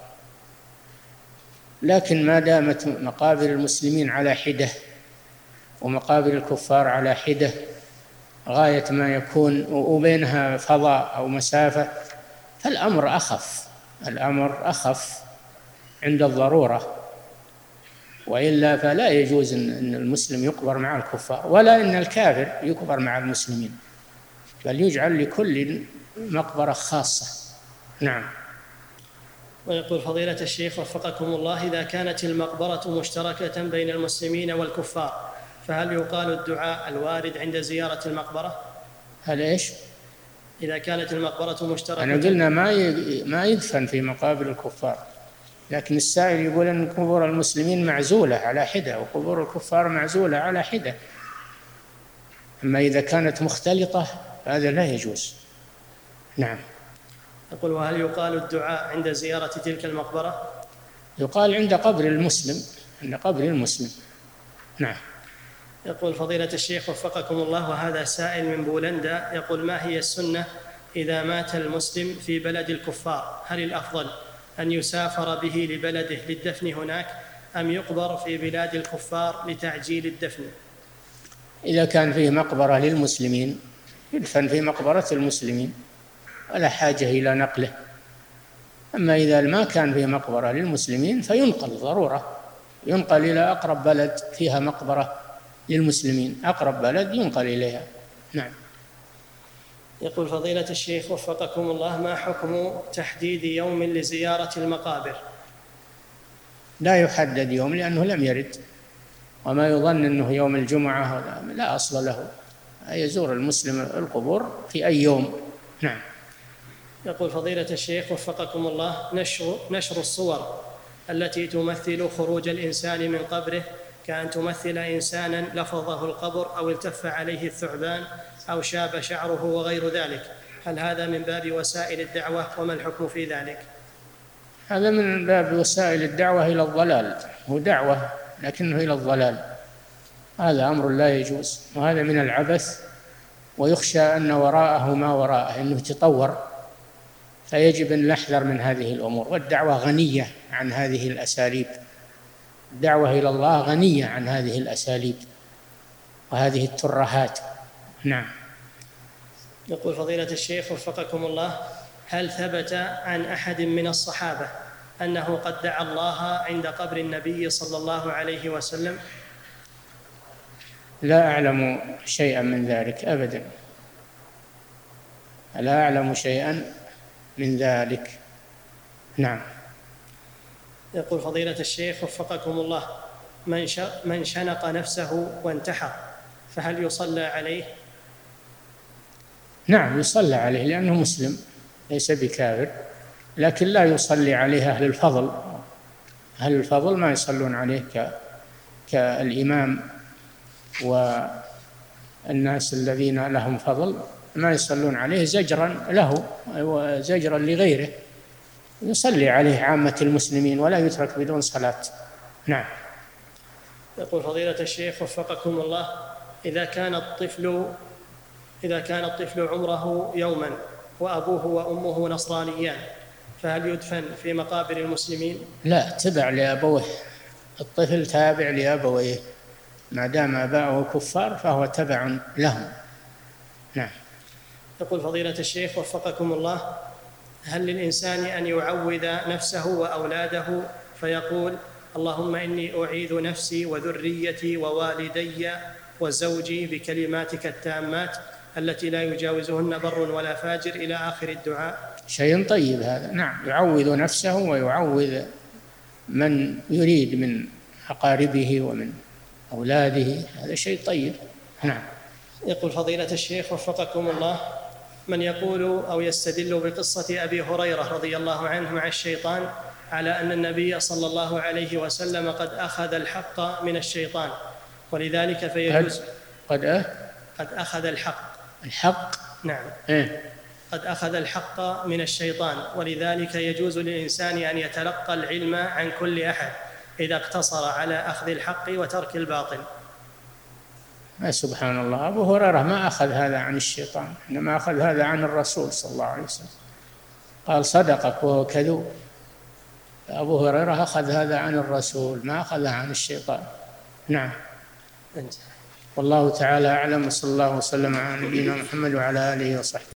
لكن ما دامت مقابر المسلمين على حدة ومقابر الكفار على حدة غاية ما يكون وبينها فضاء أو مسافة، فالأمر أخف الأمر أخف عند الضرورة، وإلا فلا يجوز أن المسلم يقبر مع الكفار، ولا أن الكافر يقبر مع المسلمين، بل يجعل لكل مقبرة خاصة. نعم. ويقول فضيلة الشيخ وفقكم الله: إذا كانت المقبرة مشتركة بين المسلمين والكفار، فهل يقال الدعاء الوارد عند زيارة المقبرة؟ هل إيش؟ إذا كانت المقبرة مشتركة، أنا قلنا ما ما يدفن في مقابر الكفار، لكن السائل يقول أن قبور المسلمين معزولة على حدة وقبور الكفار معزولة على حدة. أما إذا كانت مختلطة هذا لا يجوز. نعم. يقول: وهل يقال الدعاء عند زيارة تلك المقبرة؟ يقال عند قبر المسلم، عند قبر المسلم. نعم. يقول فضيلة الشيخ وفقكم الله، وهذا سائل من بولندا يقول: ما هي السنة إذا مات المسلم في بلد الكفار هل الأفضل أن يسافر به لبلده للدفن هناك أم يقبر في بلاد الكفار لتعجيل الدفن؟ إذا كان فيه مقبرة للمسلمين يدفن في مقبرة المسلمين ولا حاجة إلى نقله. أما إذا ما كان فيه مقبرة للمسلمين فينقل ضرورة، ينقل إلى أقرب بلد فيها مقبرة للمسلمين، أقرب بلد ينقل إليها. نعم. يقول فضيلة الشيخ وفقكم الله، ما حكم تحديد يوم لزيارة المقابر؟ لا يحدد يوم لأنه لم يرد، وما يظن أنه يوم الجمعة لا أصل له، يزور المسلم القبور في أي يوم. نعم. يقول فضيلة الشيخ وفقكم الله، نشر, نشر الصور التي تمثل خروج الإنسان من قبره كأن تمثل إنسانا لفظه القبر أو التف عليه الثعبان أو شاب شعره وغير ذلك، هل هذا من باب وسائل الدعوة وما الحكم في ذلك؟ هذا من باب وسائل الدعوة إلى الضلال، هو دعوة لكنه إلى الضلال، هذا أمر لا يجوز، وهذا من العبث، ويخشى أن وراءه ما وراءه أنه يتطور، فيجب أن نحذر من هذه الأمور. والدعوة غنية عن هذه الأساليب، الدعوة إلى الله غنية عن هذه الأساليب وهذه الترهات. نعم. يقول فضيلة الشيخ وفقكم الله، هل ثبت عن أحد من الصحابة أنه قد دعا الله عند قبر النبي صلى الله عليه وسلم؟ لا أعلم شيئا من ذلك أبدا، لا أعلم شيئا من ذلك. نعم. يقول فضيلة الشيخ وفقكم الله، من شنق نفسه وانتحر فهل يصلى عليه؟ نعم يصلى عليه لأنه مسلم ليس بكافر، لكن لا يصلي عليه أهل الفضل، أهل الفضل ما يصلون عليه كالإمام والناس الذين لهم فضل، ما يصلون عليه زجرا له وزجرا لغيره، يصلي عليه عامة المسلمين ولا يترك بدون صلاة. نعم. يقول فضيلة الشيخ وفقكم الله، إذا كان الطفل إذا كان الطفل عمره يوما وأبوه وأمه نصرانيان فهل يدفن في مقابر المسلمين؟ لا، تبع لأبوه، الطفل تابع لأبويه، ما دام آباؤه كفار فهو تبع لهم. نعم. يقول فضيلة الشيخ وفقكم الله، هل للإنسان أن يعوذ نفسه وأولاده فيقول اللهم إني أعيذ نفسي وذريتي ووالدي وزوجي بكلماتك التامات التي لا يجاوزهن بر ولا فاجر إلى آخر الدعاء؟ شيء طيب هذا. نعم، يعوذ نفسه ويعوذ من يريد من أقاربه ومن أولاده، هذا شيء طيب. نعم. يقول فضيلة الشيخ وفقكم الله، من يقول أو يستدل بقصة أبي هريرة رضي الله عنه مع الشيطان على أن النبي صلى الله عليه وسلم قد أخذ الحق من الشيطان ولذلك فيجوز قد أه؟ قد أخذ الحق الحق نعم إيه؟ قد أخذ الحق من الشيطان ولذلك يجوز للإنسان أن يتلقى العلم عن كل أحد إذا اقتصر على أخذ الحق وترك الباطل. سبحان الله، أبو هريرة ما أخذ هذا عن الشيطان، إنما أخذ هذا عن الرسول صلى الله عليه وسلم، قال صدقك وهو كذوب. أبو هريرة أخذ هذا عن الرسول ما أخذه عن الشيطان. نعم. والله تعالى أعلم، صلى الله وسلم على نبينا محمد وعلى آله وصحبه.